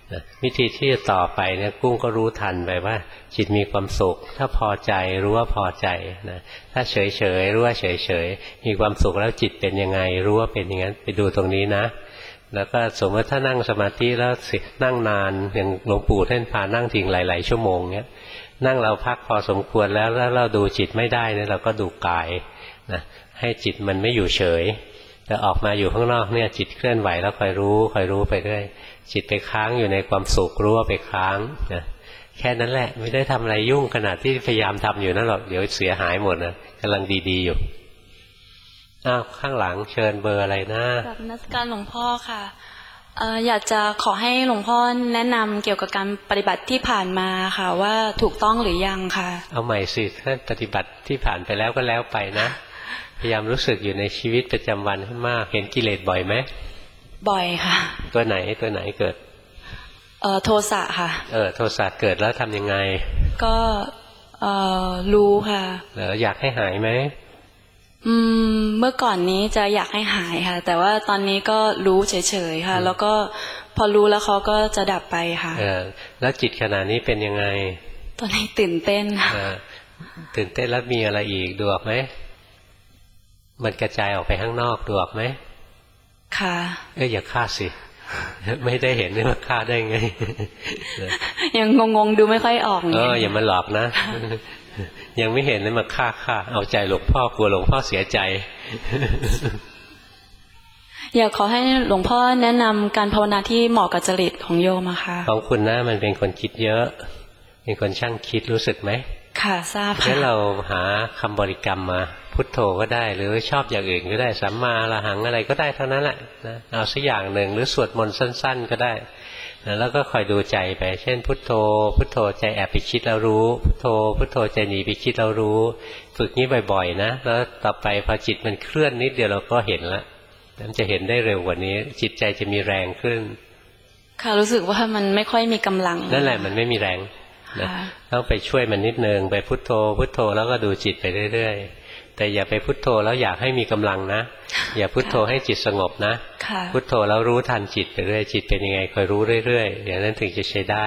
วิธีที่จะต่อไปเนี่ยกุ้งก็รู้ทันไปว่าจิตมีความสุขถ้าพอใจรู้ว่าพอใจนะถ้าเฉยเฉยรู้ว่าเฉยเฉยมีความสุขแล้วจิตเป็นยังไงรู้ว่าเป็นอย่างนั้นไปดูตรงนี้นะแล้วก็สมมติถ้านั่งสมาธิแล้วนั่งนานอย่างหลวงปู่ท่านพานั่งทิ้งหลายๆชั่วโมงเนี้ยนั่งเราพักพอสมควรแล้วเราดูจิตไม่ได้เนี่ยเราก็ดูกายนะให้จิตมันไม่อยู่เฉยแต่ออกมาอยู่ข้างนอกเนี่ยจิตเคลื่อนไหวแล้วคอยรู้ไปเรื่อยจิตไปค้างอยู่ในความสุขรู้ว่าไปค้างนะแค่นั้นแหละไม่ได้ทำอะไรยุ่งขนาดที่พยายามทำอยู่นั่นหรอกเดี๋ยวเสียหายหมดนะกำลังดีๆอยู่ข้างหลังเชิญเบอร์อะไรนะกับนักการหลวงพ่อค่ะอยากจะขอให้หลวงพ่อแนะนำเกี่ยวกับการปฏิบัติที่ผ่านมาค่ะว่าถูกต้องหรือยังค่ะเอาใหม่สิถ้าปฏิบัติที่ผ่านไปแล้วก็แล้วไปนะพยายามรู้สึกอยู่ในชีวิตประจำวันให้มากเห็นกิเลสบ่อยไหมบ่อยค่ะตัวไหนเกิดโทสะค่ะโทสะเกิดแล้วทำยังไงก็รู้ค่ะอยากให้หายไหมเมื่อก่อนนี้จะอยากให้หายค่ะแต่ว่าตอนนี้ก็รู้เฉยๆค่ะแล้วก็พอรู้แล้วเขาก็จะดับไปค่ะแล้วจิตขณะนี้เป็นยังไงตอนนี้ตื่นเต้นค่ะตื่นเต้นแล้วมีอะไรอีกดูออกไหมมันกระจายออกไปข้างนอกดูออกไหมค่ะอย่าฆ่าสิไม่ได้เห็นนี่มันฆ่าได้ไงยังงงๆดูไม่ค่อยออกอย่ามาหลอกนะยังไม่เห็นเลยมาฆ่าเอาใจหลวงพ่อกลัวหลวงพ่อเสียใจอยากขอให้หลวงพ่อแนะนำการภาวนาที่เหมาะกับจริตของโยมค่ะของคุณนะมันเป็นคนคิดเยอะเป็นคนช่างคิดรู้สึกไหมค่ะทราบค่ะงั้นเราหาคำบริกรรมมาพุทโธก็ได้หรือชอบอย่างอื่นก็ได้สัมมาอรหังอะไรก็ได้เท่านั้นแหละนะเอาสักอย่างหนึ่งหรือสวดมนต์สั้นๆก็ได้แล้วก็คอยดูใจไปเช่นพุทโธพุทโธใจแอบไปคิดแล้วรู้พุทโธพุทโธใจหนีไปคิดแล้วรู้ฝึกนี้บ่อยๆนะแล้วต่อไปพอจิตมันเคลื่อนนิดเดียวเราก็เห็นละมันจะเห็นได้เร็วกว่านี้จิตใจจะมีแรงขึ้นค่ะรู้สึกว่ามันไม่ค่อยมีกำลังนั่นแหละมันไม่มีแรงนะต้องไปช่วยมันนิดนึงไปพุทโธพุทโธแล้วก็ดูจิตไปเรื่อยๆแต่อย่าไปพุทโธแล้วอยากให้มีกำลังนะอย่าพุทโธให้จิตสงบนะพุทโธแล้วรู้ทันจิตไปเรื่อยจิตเป็นยังไงคอยรู้เรื่อยๆอย่างนั้นถึงจะใช้ได้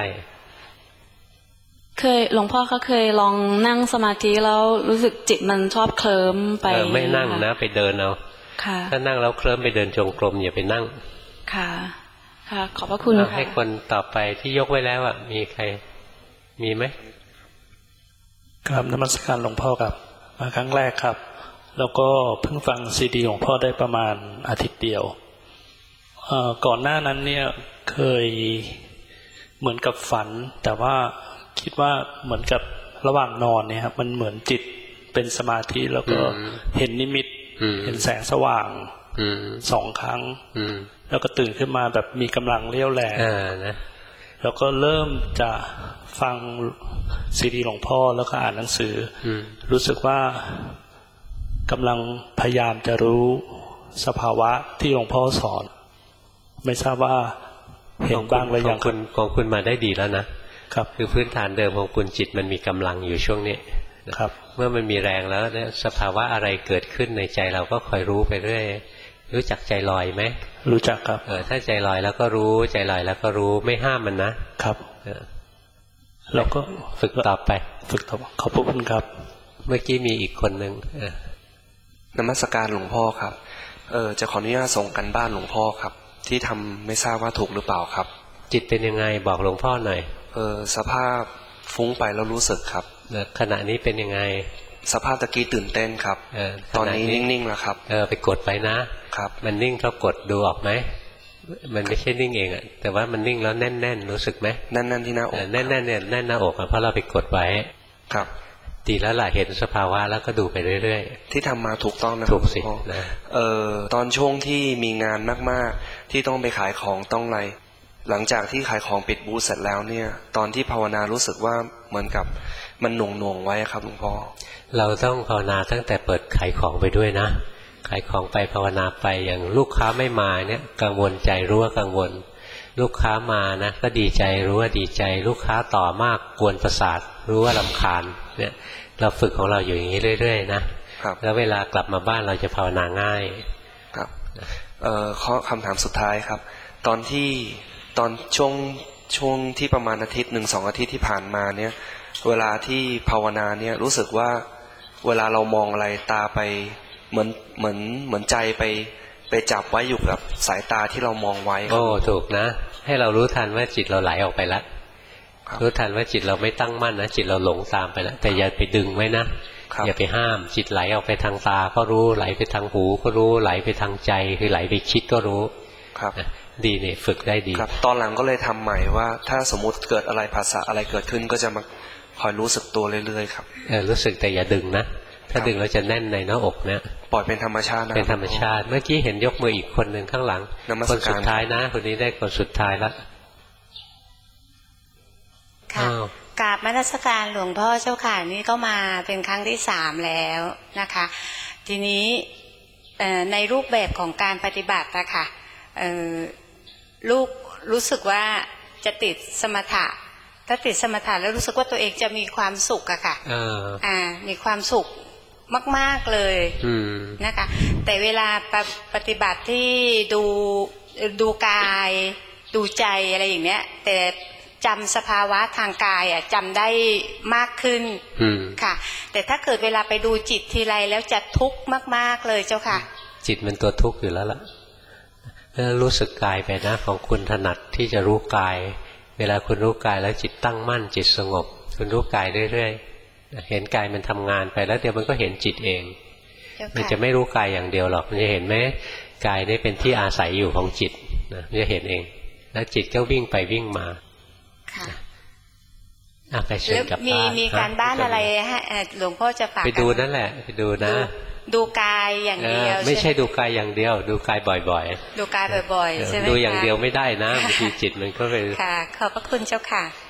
หลวงพ่อเขาเคยลองนั่งสมาธิแล้วรู้สึกจิตมันชอบเคลิ้มไปไม่นั่งนะไปเดินเอาถ้านั่งแล้วเคลิ้มไปเดินจงกรมอย่าไปนั่งค่ะขอบพระคุณค่ะให้คนต่อไปที่ยกไว้แล้วมีใครมีไหมครับนมัสการหลวงพ่อครับมาครั้งแรกครับแล้วก็เพิ่งฟังซีดีของพ่อได้ประมาณอาทิตย์เดียวก่อนหน้านั้นเนี่ยเคยเหมือนกับฝันแต่ว่าคิดว่าเหมือนกับระหว่างนอนเนี่ยครับมันเหมือนจิตเป็นสมาธิแล้วก็เห็นนิมิตเห็นแสงสว่าง2 ครั้งแล้วก็ตื่นขึ้นมาแบบมีกำลังเรี่ยวแรงแล้วก็เริ่มจะฟังซีดีหลวงพ่อแล้วก็อ่านหนังสือรู้สึกว่ากำลังพยายามจะรู้สภาวะที่หลวงพ่อสอนไม่ทราบว่าเห็นบ้างหรือยังของคุณมาได้ดีแล้วนะครับคือพื้นฐานเดิมของคุณจิตมันมีกำลังอยู่ช่วงนี้ครับเมื่อมันมีแรงแล้วเนี่ยสภาวะอะไรเกิดขึ้นในใจเราก็คอยรู้ไปเรื่อยรู้จักใจลอยไหมรู้จักครับถ้าใจลอยแล้วก็รู้ใจลอยแล้วก็รู้ไม่ห้ามมันนะครับเราก็ฝึกต่อไปฝึกต่อขอบคุณครับเมื่อกี้มีอีกคนหนึ่งนมัสการหลวงพ่อครับจะขออนุญาตส่งกันบ้านหลวงพ่อครับที่ทำไม่ทราบว่าถูกหรือเปล่าครับจิตเป็นยังไงบอกหลวงพ่อหน่อยสภาพฟุ้งไปแล้วรู้สึกครับขณะนี้เป็นยังไงสภาพตะกี้ตื่นเต้นครับตอนนี้นิ่งๆแล้วครับไปกดไปนะครับมันนิ่งเพราะกดดูออกไหมมันไม่ใช่นิ่งเองแต่ว่ามันนิ่งแล้วแน่นๆรู้สึกไหมแน่นๆที่หน้าอกแน่นๆเนี่ยแน่นหน้าอกเพราะเราไปกดไว้ครับดีแล้วล่ะเห็นสภาวะแล้วก็ดูไปเรื่อยๆที่ทำมาถูกต้องนะถูกสินะตอนช่วงที่มีงานมากๆที่ต้องไปขายของต้องอะไรหลังจากที่ขายของปิดบูธเสร็จแล้วเนี่ยตอนที่ภาวนารู้สึกว่าเหมือนกับมันหน่วงๆไว้ครับหลวงพ่อเราต้องภาวนาตั้งแต่เปิดขายของไปด้วยนะขายของไปภาวนาไปอย่างลูกค้าไม่มาเนี่ยกังวลใจรู้ว่ากังวลลูกค้ามานะก็ดีใจรู้ว่าดีใจลูกค้าต่อมากกวนประสาทรู้ว่ารำคาญเนี่ยเราฝึกของเราอยู่อย่างนี้เรื่อยๆนะแล้วเวลากลับมาบ้านเราจะภาวนาง่ายครับข้อคำถามสุดท้ายครับตอนช่วงช่วงที่ประมาณอาทิตย์1-2 อาทิตย์ที่ผ่านมาเนี่ยเวลาที่ภาวนาเนี่ยรู้สึกว่าเวลาเรามองอะไรตาไปเหมือนใจไปจับไว้อยู่กับสายตาที่เรามองไว้โอ้ถูกนะให้เรารู้ทันว่าจิตเราไหลออกไปแล้วรู้ทันว่าจิตเราไม่ตั้งมั่นนะจิตเราหลงตามไปแล้วแต่อย่าไปดึงไว้นะอย่าไปห้ามจิตไหลออกไปทางตาก็รู้ไหลไปทางหูก็รู้ไหลไปทางใจคือไหลไปคิดก็รู้ครับดีเนี่ยฝึกได้ดีครับตอนหลังก็เลยทำใหม่ว่าถ้าสมมุติเกิดอะไรภาษาอะไรเกิดขึ้นก็จะมาคอยรู้สึกตัวเรื่อยๆครับรู้สึกแต่อย่าดึงนะถ้าดึงแล้วจะแน่นในหน้าอกเนี่ยปล่อยเป็นธรรมชาติเป็นธรรมชาติเมื่อกี้เห็นยกมืออีกคนหนึ่งข้างหลังคนสุดท้ายนะคนนี้ได้คนสุดท้ายแล้วค่ะกราบนมัสการหลวงพ่อเจ้าค่ะนี่ก็มาเป็นครั้งที่3แล้วนะคะทีนี้ในรูปแบบของการปฏิบัตินะคะลูกรู้สึกว่าจะติดสมถะถ้าติดสมถะแล้วรู้สึกว่าตัวเองจะมีความสุขอะค่ะมีความสุขมากๆเลยนะคะแต่เวลาปฏิบัติที่ดูกายดูใจอะไรอย่างเนี้ยแต่จำสภาวะทางกายจำได้มากขึ้นค่ะแต่ถ้าเกิดเวลาไปดูจิตทีไรแล้วจะทุกข์มากๆเลยเจ้าค่ะจิตมันตัวทุกข์อยู่แล้วล่ะรู้สึกกายไปนะของคุณถนัดที่จะรู้กายเวลาคุณรู้กายแล้วจิตตั้งมั่นจิตสงบคุณรู้กายเรื่อยๆเห็นกายมันทำงานไปแล้วเดี๋ยวมันก็เห็นจิตเองมันจะไม่รู้กายอย่างเดียวหรอกมันจะเห็นไหมกายนี่เป็นที่อาศัยอยู่ของจิตนะมันจะเห็นเองแล้วจิตก็วิ่งไปวิ่งมาไปเชิญกับบ้านมีการบ้านอะไรให้หลวงพ่อจะฝากไปดูนั่นแหละไปดูนะดูกายอย่างเดียวไม่ใช่ดูกายอย่างเดียวดูกายบ่อยๆดูกายบ่อยๆใช่ไหมดูอย่างเดียวไม่ได้นะบางทีจิตมันก็ไปค่ะขอบพระคุณเจ้าค่ะ